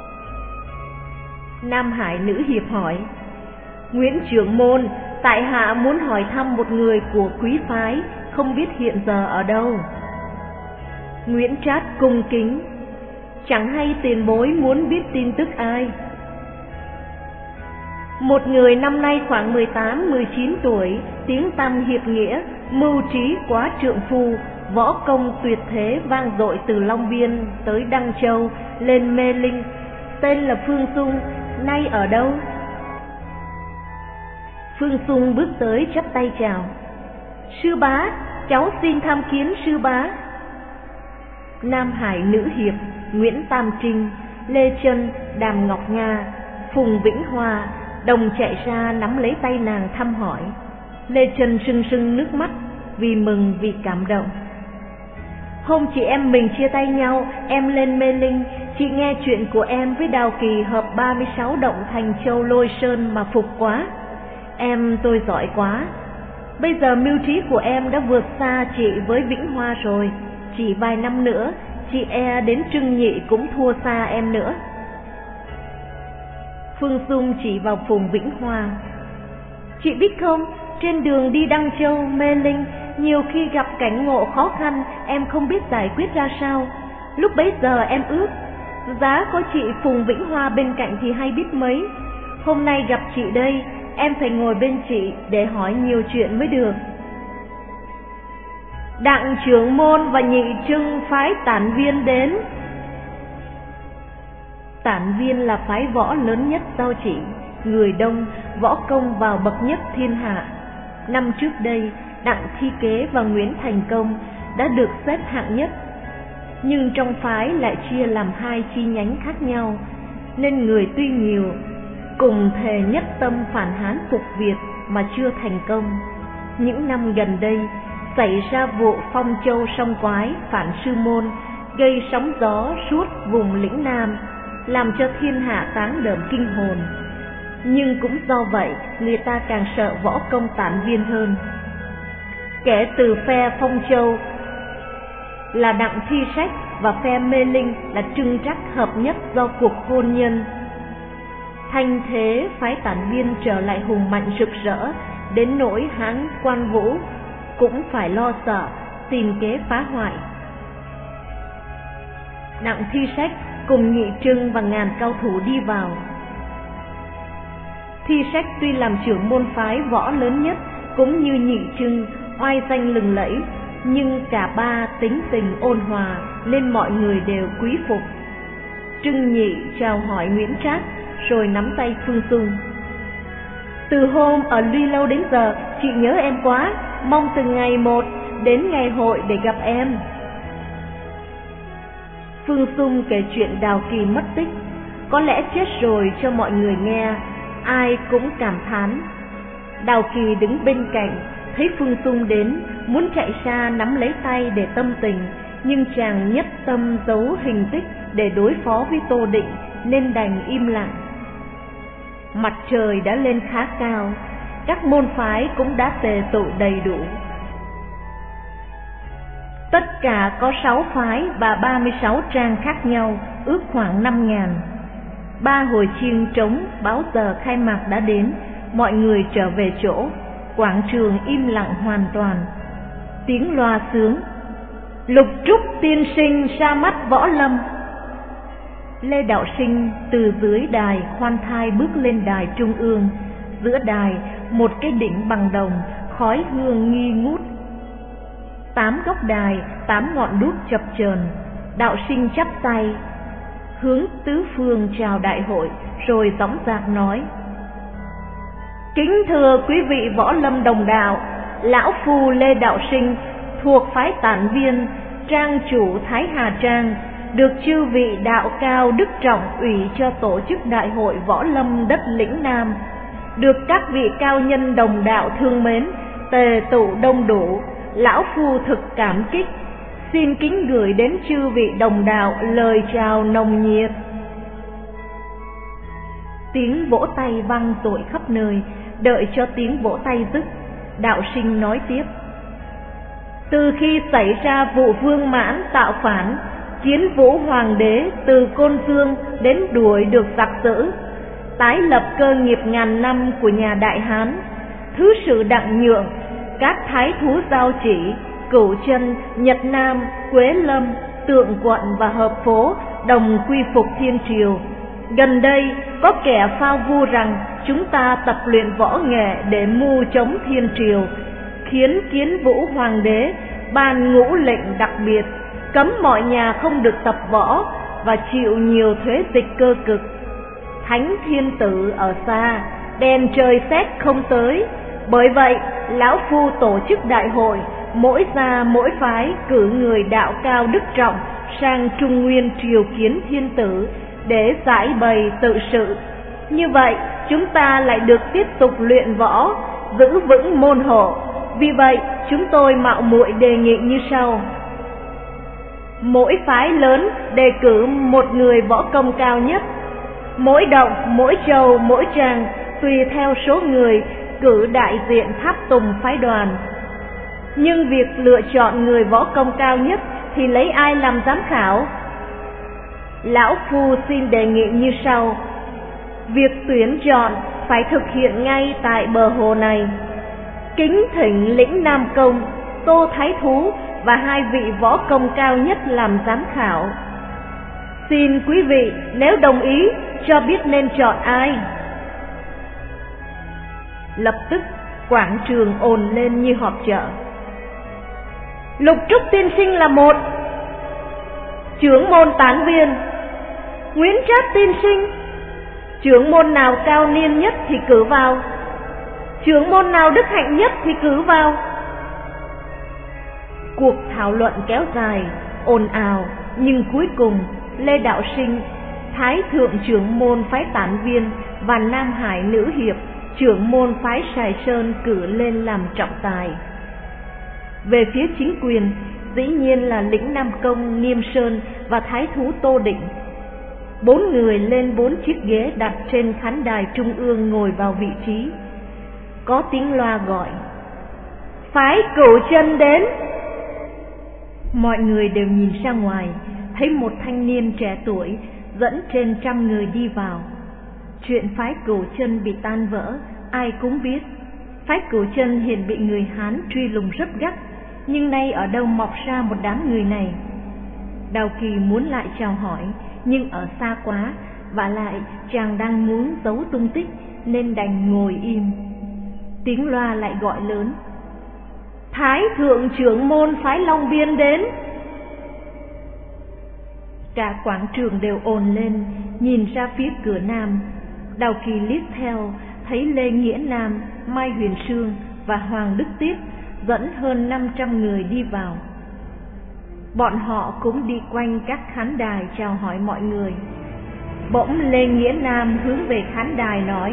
Nam Hải nữ hiệp hỏi: Nguyễn trưởng môn, tại hạ muốn hỏi thăm một người của quý phái, không biết hiện giờ ở đâu. Nguyễn Trát cung kính: chẳng hay tiền bối muốn biết tin tức ai? Một người năm nay khoảng mười tám mười chín tuổi, tiếng tăm hiệp nghĩa, mưu trí quá trượng phu, võ công tuyệt thế vang dội từ Long Biên tới Đăng Châu lên Mê Linh, tên là Phương Xung, nay ở đâu? Phương Xung bước tới chắp tay chào: sư bá, cháu xin tham kiến sư bá. Nam Hải nữ hiệp Nguyễn Tam Trinh, Lê Chân, Đàm Ngọc Nga, Phùng Vĩnh Hoa đồng chạy ra nắm lấy tay nàng thăm hỏi. Lê Chân rưng rưng nước mắt vì mừng vì cảm động. Hôm chị em mình chia tay nhau, em lên Mê Linh, chị nghe chuyện của em với Đào Kỳ hợp ba mươi sáu động thành châu Lôi Sơn mà phục quá. Em tôi giỏi quá. Bây giờ mưu trí của em đã vượt xa chị với Vĩnh Hoa rồi. Chỉ vài năm nữa, chị e đến Trưng Nhị cũng thua xa em nữa. Phương Dung chỉ vào Phùng Vĩnh Hoa. Chị biết không, trên đường đi Đăng Châu, Mê Linh, nhiều khi gặp cảnh ngộ khó khăn, em không biết giải quyết ra sao. Lúc bấy giờ em ước, giá có chị Phùng Vĩnh Hoa bên cạnh thì hay biết mấy. Hôm nay gặp chị đây, em phải ngồi bên chị để hỏi nhiều chuyện mới được. Đặng trưởng môn và nhị trưng phái Tản Viên đến. Tản Viên là phái võ lớn nhất Giao Chỉ, người đông, võ công vào bậc nhất thiên hạ. Năm trước đây, Đặng Thi Kế và Nguyễn Thành Công đã được xếp hạng nhất. Nhưng trong phái lại chia làm hai chi nhánh khác nhau, nên người tuy nhiều, cùng thề nhất tâm phản Hán phục Việt mà chưa thành công. Những năm gần đây, xảy ra vụ Phong Châu Song Quái phản Sư Môn, gây sóng gió suốt vùng lĩnh Nam, làm cho thiên hạ táng đờm kinh hồn. Nhưng cũng do vậy, người ta càng sợ võ công Tản Viên hơn. Kể từ phe Phong Châu là Đặng Thi Sách và phe Mê Linh là Trưng Trắc hợp nhất do cuộc hôn nhân. Thanh thế phái Tản Viên trở lại hùng mạnh rực rỡ, đến nỗi Hán Quan Vũ cũng phải lo sợ, tìm kế phá hoại. Đặng Thi Sách cùng Nhị Trưng và ngàn cao thủ đi vào. Thi Sách tuy làm trưởng môn phái võ lớn nhất, cũng như Nhị Trưng oai danh lừng lẫy, nhưng cả ba tính tình ôn hòa nên mọi người đều quý phục. Trưng Nhị chào hỏi Nguyễn Trác rồi nắm tay Phương Dung. Từ hôm ở Luy Lâu đến giờ, chị nhớ em quá, mong từng ngày một đến ngày hội để gặp em. Phương Dung kể chuyện Đào Kỳ mất tích, có lẽ chết rồi cho mọi người nghe, ai cũng cảm thán. Đào Kỳ đứng bên cạnh, thấy Phương Dung đến, muốn chạy ra nắm lấy tay để tâm tình, nhưng chàng nhất tâm giấu hình tích để đối phó với Tô Định, nên đành im lặng. Mặt trời đã lên khá cao, các môn phái cũng đã tề tụ đầy đủ. Tất cả có sáu phái và ba mươi sáu trang khác nhau, ước khoảng năm ngàn. Ba hồi chiêng trống báo giờ khai mạc đã đến, mọi người trở về chỗ, quảng trường im lặng hoàn toàn. Tiếng loa sướng, Lục Trúc tiên sinh ra mắt võ lâm. Lê Đạo Sinh từ dưới đài khoan thai bước lên đài trung ương. Giữa đài một cái đỉnh bằng đồng, khói hương nghi ngút. Tám góc đài, tám ngọn đuốc chập chờn. Đạo Sinh chắp tay hướng tứ phương chào đại hội, rồi dõng dạc nói: Kính thưa quý vị võ lâm đồng đạo, lão phu Lê Đạo Sinh thuộc phái Tản Viên, trang chủ Thái Hà Trang, được chư vị đạo cao đức trọng ủy cho tổ chức đại hội võ lâm đất lĩnh Nam, được các vị cao nhân đồng đạo thương mến, tề tụ đông đủ, lão phu thực cảm kích, xin kính gửi đến chư vị đồng đạo lời chào nồng nhiệt. Tiếng vỗ tay vang dội khắp nơi. Đợi cho tiếng vỗ tay dứt, Đạo Sinh nói tiếp: Từ khi xảy ra vụ Vương Mãn tạo phản, Kiến Vũ Hoàng đế từ Côn Dương đến đuổi được giặc dữ, tái lập cơ nghiệp ngàn năm của nhà Đại Hán, thứ sử Đặng Nhượng, các thái thú Giao Chỉ, Cửu Chân, Nhật Nam, Quế Lâm, Tượng Quận và Hợp Phố đồng quy phục thiên triều. Gần đây có kẻ phao vu rằng chúng ta tập luyện võ nghệ để mưu chống thiên triều, khiến Kiến Vũ Hoàng đế ban ngũ lệnh đặc biệt, cấm mọi nhà không được tập võ và chịu nhiều thuế dịch cơ cực. Thánh thiên tử ở xa, đèn trời xét không tới. Bởi vậy lão phu tổ chức đại hội, mỗi gia mỗi phái cử người đạo cao đức trọng sang Trung Nguyên triều kiến thiên tử để giải bày tự sự. Như vậy chúng ta lại được tiếp tục luyện võ, giữ vững môn hộ. Vì vậy chúng tôi mạo muội đề nghị như sau: mỗi phái lớn đề cử một người võ công cao nhất, mỗi động, mỗi châu, mỗi tràng tùy theo số người cử đại diện tháp tùng phái đoàn. Nhưng việc lựa chọn người võ công cao nhất thì lấy ai làm giám khảo? Lão phu xin đề nghị như sau: việc tuyển chọn phải thực hiện ngay tại bờ hồ này. Kính thỉnh lĩnh Nam Công, Tô Thái Thú và hai vị võ công cao nhất làm giám khảo. Xin quý vị nếu đồng ý cho biết nên chọn ai. Lập tức quảng trường ồn lên như họp chợ. Lục Trúc tiên sinh là một. Trưởng môn tán viên. Nguyễn Trát tiên sinh. Trưởng môn nào cao niên nhất thì cử vào. Trưởng môn nào đức hạnh nhất thì cử vào. Cuộc thảo luận kéo dài, ồn ào, nhưng cuối cùng Lê Đạo Sinh, Thái thượng trưởng môn phái Tản Viên và Nam Hải Nữ Hiệp, trưởng môn phái Sài Sơn cử lên làm trọng tài. Về phía chính quyền, dĩ nhiên là lĩnh Nam Công, Nghiêm Sơn và Thái thú Tô Định. Bốn người lên bốn chiếc ghế đặt trên khán đài trung ương ngồi vào vị trí. Có tiếng loa gọi: phái Cửu Chân đến. Mọi người đều nhìn ra ngoài, thấy một thanh niên trẻ tuổi dẫn trên trăm người đi vào. Chuyện phái Cửu Chân bị tan vỡ ai cũng biết. Phái Cửu Chân hiện bị người Hán truy lùng rất gắt, nhưng nay ở đâu mọc ra một đám người này. Đào Kỳ muốn lại chào hỏi, nhưng ở xa quá, vả lại chàng đang muốn giấu tung tích nên đành ngồi im. Tiếng loa lại gọi lớn: Thái thượng trưởng môn phái Long Biên đến. Cả quảng trường đều ồn lên, nhìn ra phía cửa nam. Đào Kỳ liếc theo, thấy Lê Nghĩa Nam, Mai Huyền Sương và Hoàng Đức Tiếp dẫn hơn năm trăm người đi vào. Bọn họ cũng đi quanh các khán đài chào hỏi mọi người. Bỗng Lê Nghĩa Nam hướng về khán đài nói: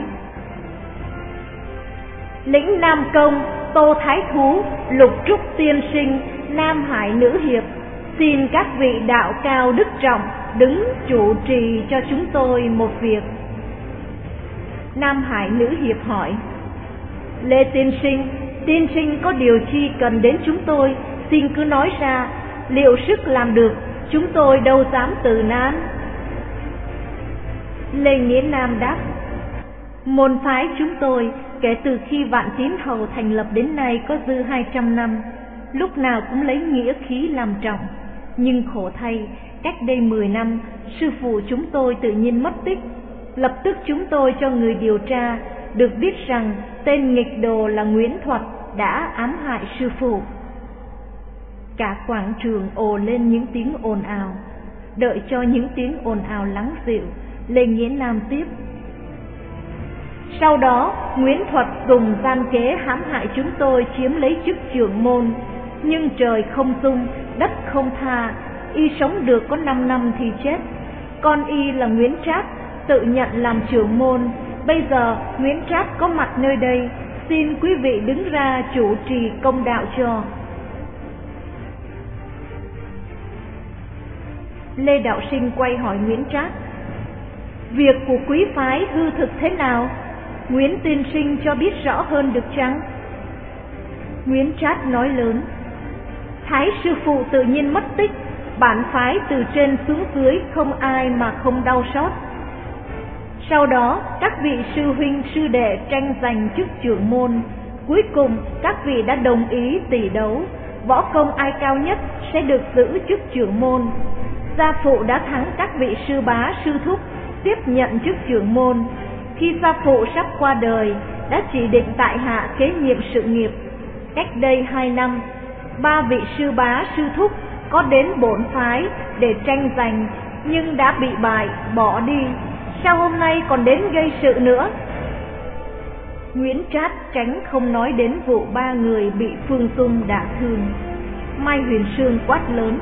lĩnh Nam Công, Tô Thái Thú, Lục Trúc tiên sinh, Nam Hải Nữ Hiệp, xin các vị đạo cao đức trọng đứng chủ trì cho chúng tôi một việc. Nam Hải Nữ Hiệp hỏi: Lê tiên sinh, tiên sinh có điều chi cần đến chúng tôi, xin cứ nói ra, liệu sức làm được, chúng tôi đâu dám từ nan. Lê Nghĩa Nam đáp: môn phái chúng tôi kể từ khi Vạn Tín Hầu thành lập đến nay có dư hai trăm năm, lúc nào cũng lấy nghĩa khí làm trọng. Nhưng khổ thay, cách đây mười năm, sư phụ chúng tôi tự nhiên mất tích. Lập tức chúng tôi cho người điều tra, được biết rằng tên nghịch đồ là Nguyễn Thuật đã ám hại sư phụ. Cả quảng trường ồ lên những tiếng ồn ào. Đợi cho những tiếng ồn ào lắng dịu, Lê Nghĩa Nam tiếp: sau đó Nguyễn Thuật dùng gian kế hãm hại chúng tôi chiếm lấy chức trưởng môn. Nhưng trời không dung, đất không tha, y sống được có năm năm thì chết. Con y là Nguyễn Trát tự nhận làm trưởng môn. Bây giờ Nguyễn Trát có mặt nơi đây, xin quý vị đứng ra chủ trì công đạo cho. Lê Đạo Sinh quay hỏi Nguyễn Trát: việc của quý phái hư thực thế nào? Nguyễn tiên sinh cho biết rõ hơn được chăng? Nguyễn Trát nói lớn: Thái sư phụ tự nhiên mất tích, bản phái từ trên xuống dưới không ai mà không đau xót. Sau đó các vị sư huynh sư đệ tranh giành chức trưởng môn. Cuối cùng các vị đã đồng ý tỷ đấu, võ công ai cao nhất sẽ được giữ chức trưởng môn. Gia phụ đã thắng các vị sư bá sư thúc, tiếp nhận chức trưởng môn. Khi gia phụ sắp qua đời, đã chỉ định tại hạ kế nhiệm sự nghiệp. Cách đây hai năm, ba vị sư bá sư thúc có đến bổn phái để tranh giành, nhưng đã bị bại bỏ đi. Sao hôm nay còn đến gây sự nữa? Nguyễn Trát tránh không nói đến vụ ba người bị Phương Tung đả thương. Mai Huyền Sương quát lớn: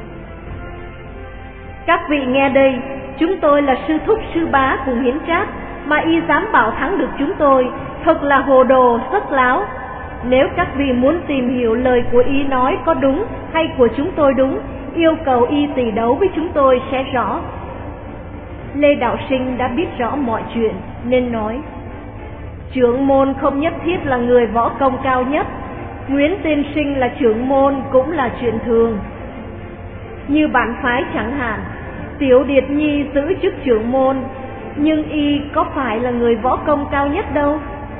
các vị nghe đây, chúng tôi là sư thúc sư bá của Nguyễn Trát, mà y dám bảo thắng được chúng tôi, thật là hồ đồ sất láo. Nếu các vị muốn tìm hiểu lời của y nói có đúng hay của chúng tôi đúng, yêu cầu y tỷ đấu với chúng tôi sẽ rõ. Lê Đạo Sinh đã biết rõ mọi chuyện nên nói: trưởng môn không nhất thiết là người võ công cao nhất, Nguyễn tiên sinh là trưởng môn cũng là chuyện thường. Như bản phái chẳng hạn, Tiểu Điệt Nhi giữ chức trưởng môn, nhưng y có phải là người võ công cao nhất đâu.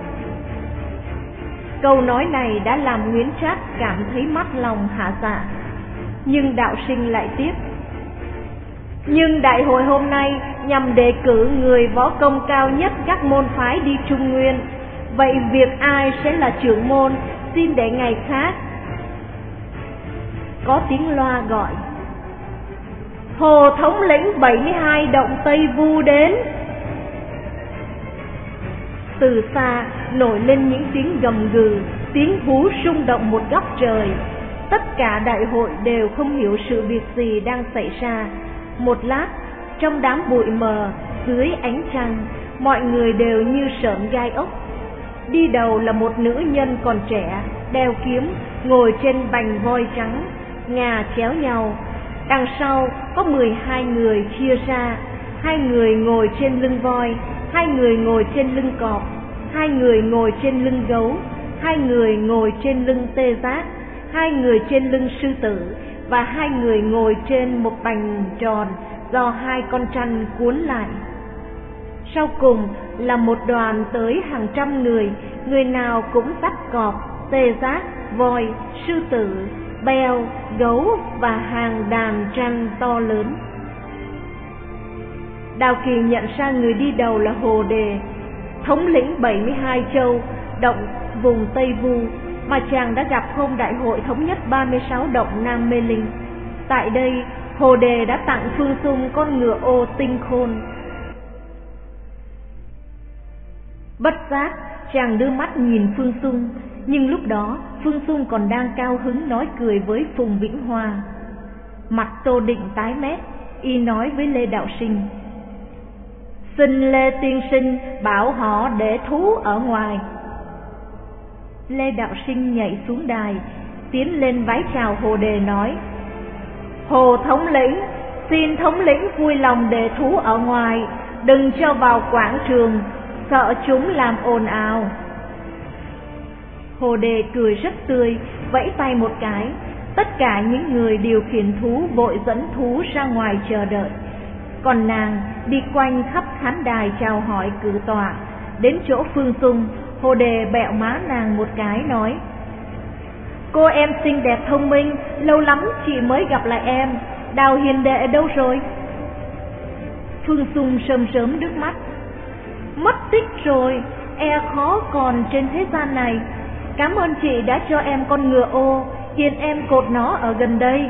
Câu nói này đã làm Nguyễn Trác cảm thấy mắt lòng hạ dạ. Nhưng đạo sinh lại tiếp: nhưng đại hội hôm nay nhằm đề cử người võ công cao nhất các môn phái đi Trung Nguyên. Vậy việc ai sẽ là trưởng môn xin để ngày khác. Có tiếng loa gọi: Hồ thống lĩnh bảy mươi hai động Tây Vu đến. Từ xa nổi lên những tiếng gầm gừ, tiếng hú rung động một góc trời. Tất cả đại hội đều không hiểu sự việc gì đang xảy ra. Một lát, trong đám bụi mờ, dưới ánh trăng, mọi người đều như sởn gai ốc. Đi đầu là một nữ nhân còn trẻ, đeo kiếm, ngồi trên bành voi trắng, ngà chéo nhau. Đằng sau có mười hai người chia ra, hai người ngồi trên lưng voi, hai người ngồi trên lưng cọp, hai người ngồi trên lưng gấu, hai người ngồi trên lưng tê giác, hai người trên lưng sư tử, và hai người ngồi trên một bành tròn do hai con trăn cuốn lại. Sau cùng là một đoàn tới hàng trăm người, người nào cũng dắt cọp, tê giác, voi, sư tử, beo, gấu và hàng đàn trăn to lớn. Đào Kỳ nhận ra người đi đầu là Hồ Đề, thống lĩnh bảy mươi hai châu, động vùng Tây Vu, mà chàng đã gặp hôm đại hội thống nhất ba mươi sáu động Nam Mê Linh. Tại đây, Hồ Đề đã tặng Phương Xung con ngựa ô tinh khôn. Bất giác, chàng đưa mắt nhìn Phương Xung, nhưng lúc đó Phương Xung còn đang cao hứng nói cười với Phùng Vĩnh Hoa. Mặt Tô Định tái mét, y nói với Lê Đạo Sinh: xin Lê tiên sinh bảo họ để thú ở ngoài. Lê Đạo Sinh nhảy xuống đài, tiến lên vái chào Hồ Đề nói: Hồ thống lĩnh, xin thống lĩnh vui lòng để thú ở ngoài, đừng cho vào quảng trường, sợ chúng làm ồn ào. Hồ Đề cười rất tươi, vẫy tay một cái. Tất cả những người điều khiển thú vội dẫn thú ra ngoài chờ đợi. Còn nàng đi quanh khắp khán đài chào hỏi cử tọa. Đến chỗ Phương Xung, Hồ Đề bẹo má nàng một cái nói: cô em xinh đẹp thông minh, lâu lắm chị mới gặp lại em, Đào hiền đệ đâu rồi? Phương Xung sớm sớm nước mắt: mất tích rồi, e khó còn trên thế gian này. Cảm ơn chị đã cho em con ngựa ô, hiện em cột nó ở gần đây.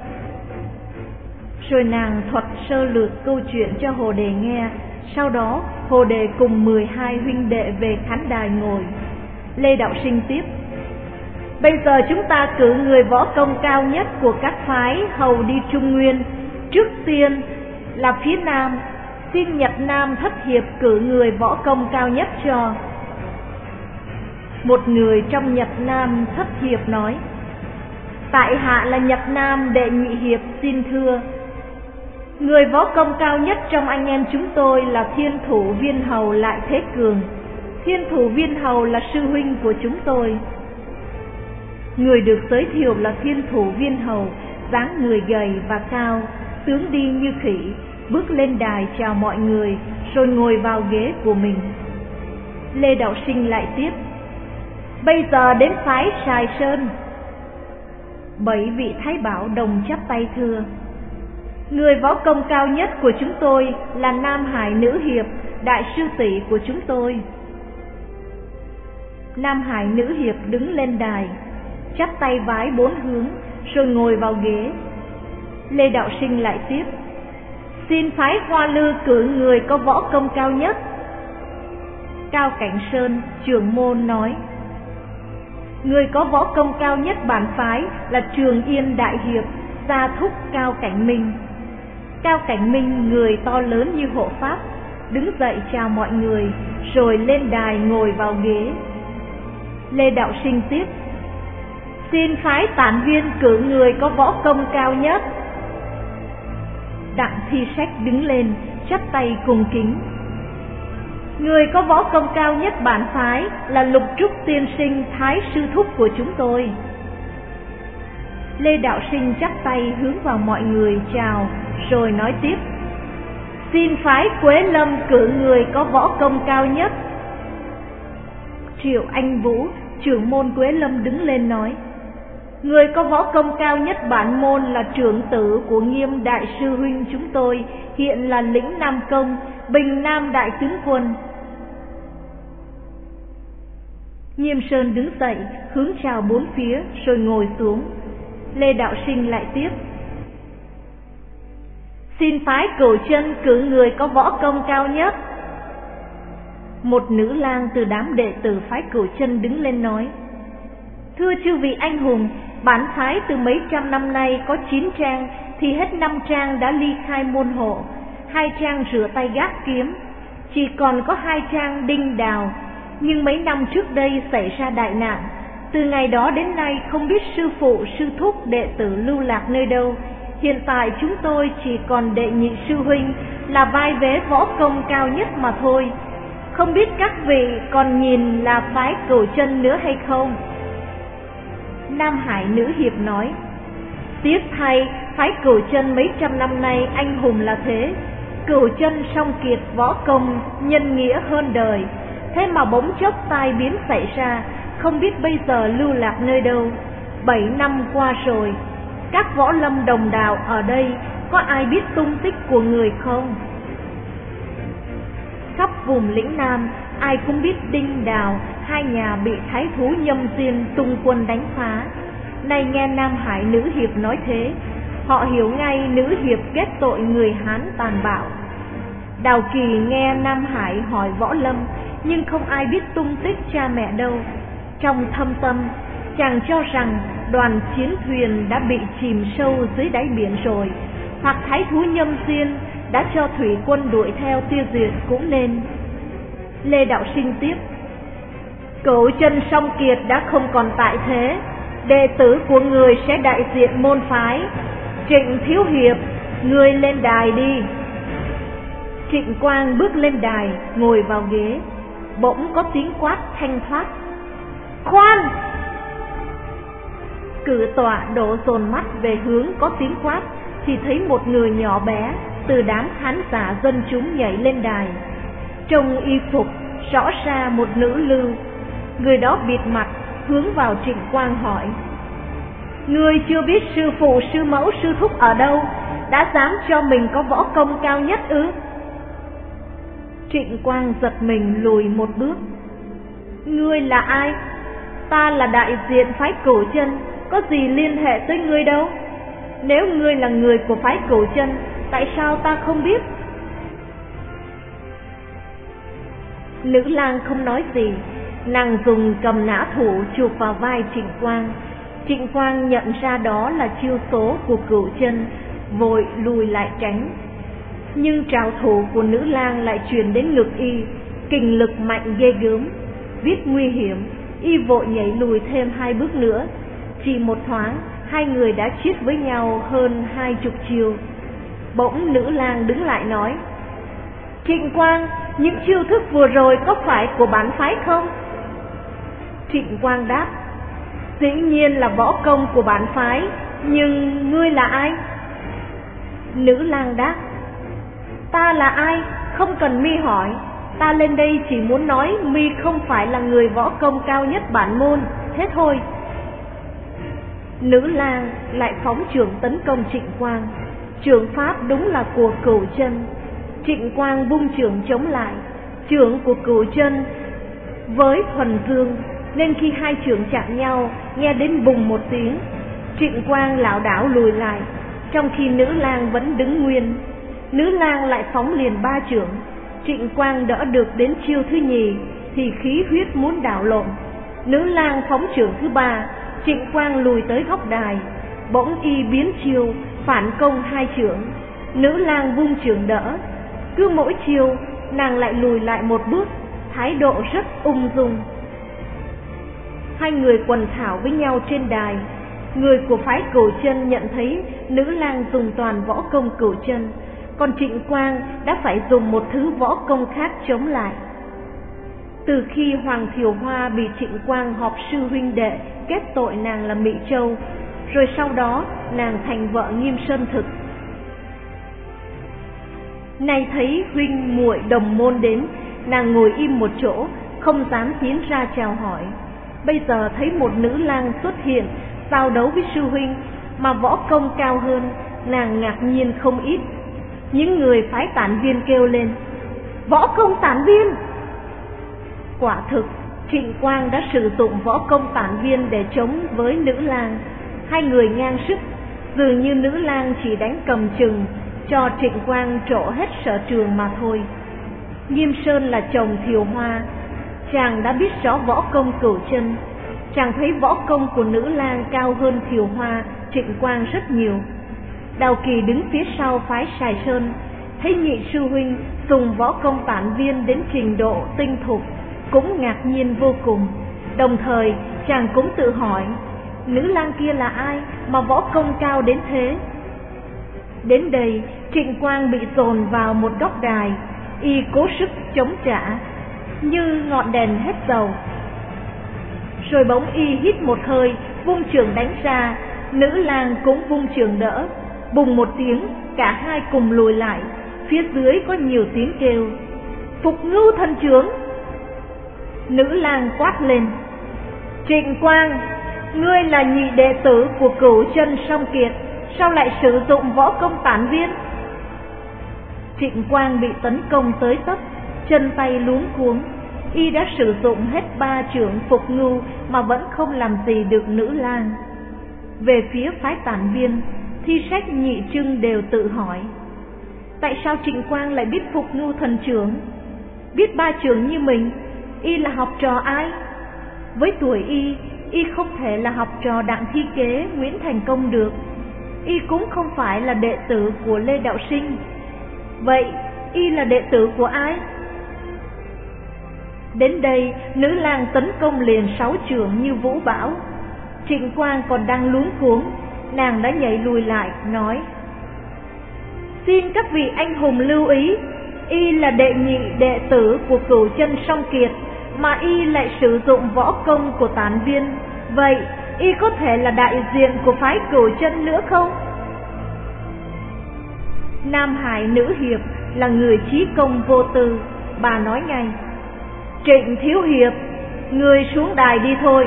Rồi nàng thuật sơ lược câu chuyện cho Hồ Đề nghe. Sau đó Hồ Đề cùng mười hai huynh đệ về khán đài ngồi. Lê Đạo Sinh tiếp: bây giờ chúng ta cử người võ công cao nhất của các phái hầu đi Trung Nguyên. Trước tiên là phía Nam, xin Nhật Nam thất hiệp cử người võ công cao nhất cho. Một người trong Nhật Nam thất hiệp nói: tại hạ là Nhật Nam đệ nhị hiệp xin thưa. Người võ công cao nhất trong anh em chúng tôi là Thiên Thủ Viên Hầu Lại Thế Cường. Thiên Thủ Viên Hầu là sư huynh của chúng tôi. Người được giới thiệu là Thiên Thủ Viên Hầu, dáng người gầy và cao, tướng đi như khỉ, bước lên đài chào mọi người rồi ngồi vào ghế của mình. Lê Đạo Sinh lại tiếp: bây giờ đến phái Sài Sơn. Bảy vị thái bảo đồng chắp tay thưa: người võ công cao nhất của chúng tôi là Nam Hải Nữ Hiệp, đại sư tỷ của chúng tôi. Nam Hải Nữ Hiệp đứng lên đài, chắp tay vái bốn hướng rồi ngồi vào ghế. Lê Đạo Sinh lại tiếp: xin phái Hoa Lư cử người có võ công cao nhất. Cao Cảnh Sơn trưởng môn nói: người có võ công cao nhất bản phái là Trường Yên Đại Hiệp, gia thúc Cao Cảnh Minh. Cao Cảnh Minh người to lớn như hộ pháp, đứng dậy chào mọi người rồi lên đài ngồi vào ghế. Lê Đạo Sinh tiếp: xin phái Tản Viên cử người có võ công cao nhất. Đặng Thi Sách đứng lên chắp tay cung kính: người có võ công cao nhất bản phái là Lục Trúc tiên sinh, thái sư thúc của chúng tôi. Lê Đạo Sinh chắp tay hướng vào mọi người chào rồi nói tiếp: xin phái Quế Lâm cử người có võ công cao nhất. Triệu Anh Vũ, trưởng môn Quế Lâm đứng lên nói: Người có võ công cao nhất bản môn là trưởng tử của Nghiêm đại sư huynh chúng tôi, hiện là lĩnh Nam Công, Bình Nam đại tướng quân. Nghiêm Sơn đứng dậy, hướng chào bốn phía rồi ngồi xuống. Lê Đạo Sinh lại tiếp: Xin phái Cửu Chân cử người có võ công cao nhất. Một nữ lang từ đám đệ tử phái Cửu Chân đứng lên nói: Thưa chư vị anh hùng, bản phái từ mấy trăm năm nay có chín trang, thì hết năm trang đã ly khai môn hộ, hai trang rửa tay gác kiếm, chỉ còn có hai trang đinh đào. Nhưng mấy năm trước đây xảy ra đại nạn, từ ngày đó đến nay không biết sư phụ, sư thúc, đệ tử lưu lạc nơi đâu. Hiện tại chúng tôi chỉ còn đệ nhị sư huynh là vai vế võ công cao nhất mà thôi. Không biết các vị còn nhìn là phái Cửu Chân nữa hay không? Nam Hải nữ hiệp nói: Tiếc thay, phái Cửu Chân mấy trăm năm nay anh hùng là thế. Cửu Chân song kiệt võ công, nhân nghĩa hơn đời. Thế mà bỗng chốc tai biến xảy ra, không biết bây giờ lưu lạc nơi đâu. Bảy năm qua rồi, các võ lâm đồng đạo ở đây có ai biết tung tích của người không? Khắp vùng lĩnh Nam, ai cũng biết Đinh Đào, hai nhà bị thái thú Nhâm Diên tung quân đánh phá. Nay nghe Nam Hải nữ hiệp nói thế, họ hiểu ngay nữ hiệp kết tội người Hán tàn bạo. Đào Kỳ nghe Nam Hải hỏi võ lâm, nhưng không ai biết tung tích cha mẹ đâu. Trong thâm tâm, chàng cho rằng đoàn chiến thuyền đã bị chìm sâu dưới đáy biển rồi, hoặc thái thú Nhâm Diên đã cho thủy quân đuổi theo tiêu diệt cũng nên. Lê Đạo Sinh tiếp: Cửu Chân song kiệt đã không còn tại thế, đệ tử của người sẽ đại diện môn phái. Trịnh thiếu hiệp, người lên đài đi. Trịnh Quang bước lên đài, ngồi vào ghế. Bỗng có tiếng quát thanh thoát: Khoan! Cử tọa đổ dồn mắt về hướng có tiếng quát, thì thấy một người nhỏ bé từ đám khán giả dân chúng nhảy lên đài. Trong y phục rõ ra một nữ lưu. Người đó bịt mặt, hướng vào Trịnh Quang hỏi: Ngươi chưa biết sư phụ, sư mẫu, sư thúc ở đâu, đã dám cho mình có võ công cao nhất ư? Trịnh Quang giật mình lùi một bước. Ngươi là ai? Ta là đại diện phái Cửu Chân, có gì liên hệ tới ngươi đâu. Nếu ngươi là người của phái Cửu Chân, tại sao ta không biết? Nữ lang không nói gì, nàng dùng cầm nã thủ chụp vào vai Trịnh Quang. Trịnh Quang nhận ra đó là chiêu số của Cửu Chân, vội lùi lại tránh. Nhưng trảo thủ của nữ lang lại truyền đến ngực y, kình lực mạnh ghê gớm. Biết nguy hiểm, y vội nhảy lùi thêm hai bước nữa. Chỉ một thoáng, hai người đã chiết với nhau hơn hai chục chiêu. Bỗng nữ lang đứng lại nói: Trịnh Quang, những chiêu thức vừa rồi có phải của bản phái không? Trịnh Quang đáp: Dĩ nhiên là võ công của bản phái, nhưng ngươi là ai? Nữ lang đáp: Ta là ai? Không cần mi hỏi. Ta lên đây chỉ muốn nói mi không phải là người võ công cao nhất bản môn, thế thôi. Nữ lang lại phóng chưởng tấn công Trịnh Quang. Chưởng pháp đúng là của Cửu Chân. Trịnh Quang vung chưởng chống lại. Chưởng của Cửu Chân với thuần dương, nên khi hai chưởng chạm nhau, nghe đến bùng một tiếng. Trịnh Quang lảo đảo lùi lại, trong khi nữ lang vẫn đứng nguyên. Nữ lang lại phóng liền ba chưởng. Trịnh Quang đỡ được đến chiêu thứ nhì thì khí huyết muốn đảo lộn. Nữ lang phóng chưởng thứ ba, Trịnh Quang lùi tới góc đài. Bỗng y biến chiêu, phản công hai chưởng. Nữ lang vung chưởng đỡ. Cứ mỗi chiêu, nàng lại lùi lại một bước, thái độ rất ung dung. Hai người quần thảo với nhau trên đài. Người của phái Cửu Chân nhận thấy nữ lang dùng toàn võ công Cửu Chân, còn Trịnh Quang đã phải dùng một thứ võ công khác chống lại. Từ khi Hoàng Thiều Hoa bị Trịnh Quang họp sư huynh đệ kết tội nàng là Mỹ Châu, rồi sau đó nàng thành vợ Nghiêm Sơn Thực. Nay thấy huynh muội đồng môn đến, nàng ngồi im một chỗ, không dám tiến ra chào hỏi. Bây giờ thấy một nữ lang xuất hiện, giao đấu với sư huynh, mà võ công cao hơn, nàng ngạc nhiên không ít. Những người phái Tản Viên kêu lên: võ công Tản Viên! Quả thực, Trịnh Quang đã sử dụng võ công Tản Viên để chống với nữ lang. Hai người ngang sức, dường như nữ lang chỉ đánh cầm chừng, cho Trịnh Quang trổ hết sở trường mà thôi. Nghiêm Sơn là chồng Thiều Hoa, chàng đã biết rõ võ công Cửu Chân. Chàng thấy võ công của nữ lang cao hơn Thiều Hoa, Trịnh Quang rất nhiều. Đào Kỳ đứng phía sau phái Sài Sơn, thấy nhị sư huynh dùng võ công Tản Viên đến trình độ tinh thục, cũng ngạc nhiên vô cùng. Đồng thời chàng cũng tự hỏi, nữ lang kia là ai mà võ công cao đến thế? Đến đây, Trịnh Quang bị dồn vào một góc đài, y cố sức chống trả như ngọn đèn hết dầu. Rồi bỗng y hít một hơi, vung chưởng đánh ra, nữ lang cũng vung chưởng đỡ. Bùng một tiếng, cả hai cùng lùi lại. Phía dưới có nhiều tiếng kêu: Phục Ngưu thần chưởng! Nữ lang quát lên: Trịnh Quang, ngươi là nhị đệ tử của Cửu Chân Song Kiệt, sao lại sử dụng võ công Tản Viên? Trịnh Quang bị tấn công tới tấp, chân tay luống cuống. Y đã sử dụng hết ba chưởng Phục Ngưu mà vẫn không làm gì được nữ lang. Về phía phái Tản Viên, thi sách nhị trưng đều tự hỏi: tại sao Trịnh Quang lại biết Phục Ngưu thần chưởng? Biết ba chưởng như mình, y là học trò ai? Với tuổi y, y không thể là học trò Đặng Thi Kế, Nguyễn Thành Công được. Y cũng không phải là đệ tử của Lê Đạo Sinh. Vậy y là đệ tử của ai? Đến đây, nữ lang tấn công liền sáu chưởng như vũ bão. Trịnh Quang còn đang luống cuống, nàng đã nhảy lùi lại, nói: xin các vị anh hùng lưu ý, y là đệ nhị đệ tử của Cửu Chân Song Kiệt, mà y lại sử dụng võ công của Tản Viên. Vậy y có thể là đại diện của phái Cửu Chân nữa không? Nam Hải nữ hiệp là người trí công vô tư, bà nói ngay: Trịnh thiếu hiệp, người xuống đài đi thôi.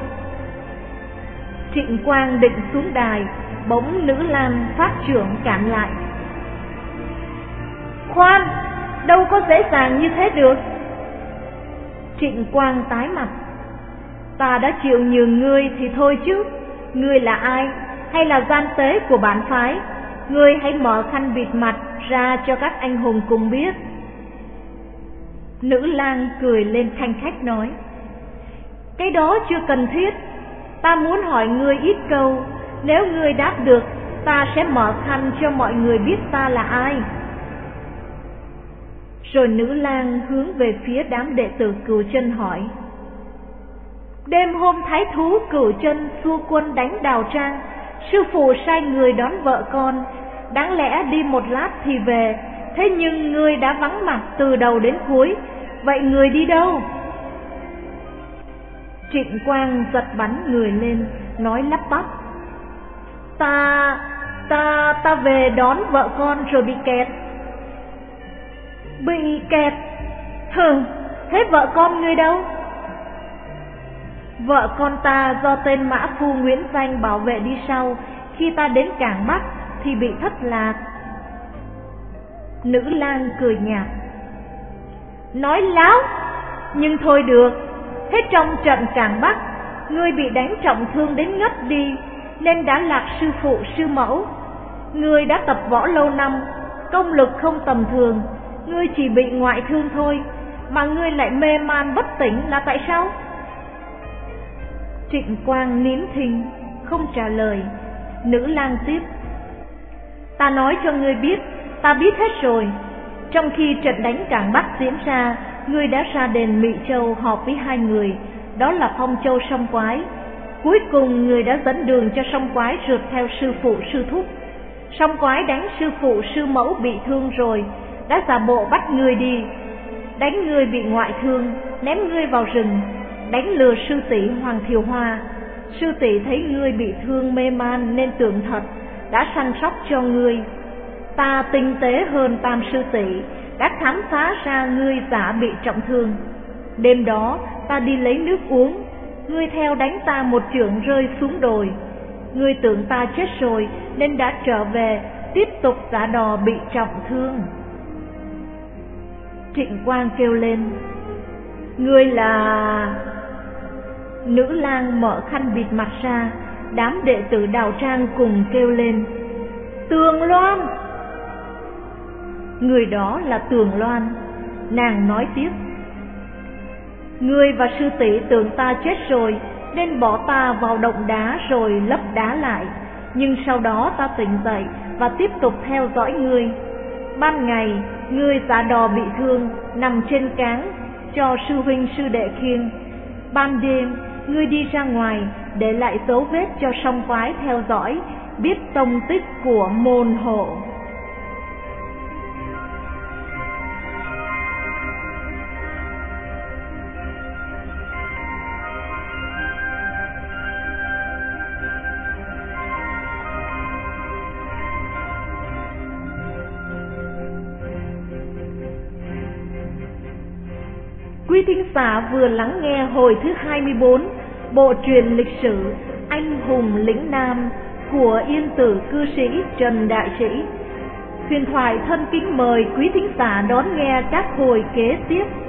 Trịnh Quang định xuống đài, bỗng nữ lang phát chưởng cản lại: khoan, đâu có dễ dàng như thế được. Trịnh Quang tái mặt: ta đã chịu nhường ngươi thì thôi chứ, ngươi là ai, hay là gian tế của bản phái? Ngươi hãy mở khăn bịt mặt ra cho các anh hùng cùng biết. Nữ lang cười lên khanh khách nói: cái đó chưa cần thiết, ta muốn hỏi ngươi ít câu, nếu ngươi đáp được, ta sẽ mở khăn cho mọi người biết ta là ai. Rồi nữ lang hướng về phía đám đệ tử Cửu Chân hỏi: đêm hôm thái thú Cửu Chân xua quân đánh Đào Trang, sư phụ sai người đón vợ con, đáng lẽ đi một lát thì về, thế nhưng ngươi đã vắng mặt từ đầu đến cuối, vậy người đi đâu? Trịnh Quang giật bắn người lên, nói lắp bắp: Ta, ta, ta về đón vợ con rồi bị kẹt. Bị kẹt? Hừ, thế vợ con ngươi đâu? Vợ con ta do tên mã phu Nguyễn Danh bảo vệ đi sau, khi ta đến Cảng Bắc thì bị thất lạc. Nữ lang cười nhạt: nói láo, nhưng thôi được. Thế trong trận Cảng Bắc, ngươi bị đánh trọng thương đến ngất đi, nên đã lạc sư phụ sư mẫu. Ngươi đã tập võ lâu năm, công lực không tầm thường, ngươi chỉ bị ngoại thương thôi, mà ngươi lại mê man bất tỉnh là tại sao? Trịnh Quang nín thinh, không trả lời. Nữ lang tiếp: ta nói cho ngươi biết, ta biết hết rồi. Trong khi trận đánh Cảng Bắc diễn ra, ngươi đã ra đền Mị Châu họp với hai người, đó là Phong Châu Song Quái. Cuối cùng ngươi đã dẫn đường cho Song Quái rượt theo sư phụ sư thúc. Song Quái đánh sư phụ sư mẫu bị thương rồi, đã giả bộ bắt ngươi đi, đánh ngươi bị ngoại thương, ném ngươi vào rừng, đánh lừa sư tỷ Hoàng Thiều Hoa. Sư tỷ thấy ngươi bị thương mê man nên tưởng thật, đã săn sóc cho ngươi. ta tinh tế hơn Tam Sư Tỷ, đã khám phá ra ngươi giả bị trọng thương. Đêm đó ta đi lấy nước uống, ngươi theo đánh ta một chưởng rơi xuống đồi. Ngươi tưởng ta chết rồi nên đã trở về, tiếp tục giả đò bị trọng thương. Trịnh Quang kêu lên: ngươi là... Nữ lang mở khăn bịt mặt ra, đám đệ tử Đào Trang cùng kêu lên: Tường Loan! Người đó là Tường Loan. Nàng nói tiếp: ngươi và sư tỷ tưởng ta chết rồi nên bỏ ta vào động đá rồi lấp đá lại, nhưng sau đó ta tỉnh dậy và tiếp tục theo dõi ngươi. Ban ngày ngươi giả đò bị thương, nằm trên cáng cho sư huynh sư đệ khiêng. Ban đêm ngươi đi ra ngoài để lại dấu vết cho song phái theo dõi, biết tông tích của môn hộ. Quý thính giả vừa lắng nghe hồi thứ hai mươi bốn bộ truyện lịch sử Anh hùng lĩnh Nam của Yên Tử cư sĩ Trần Đại Sĩ. Huyền Thoại thân kính mời quý thính giả đón nghe các hồi kế tiếp.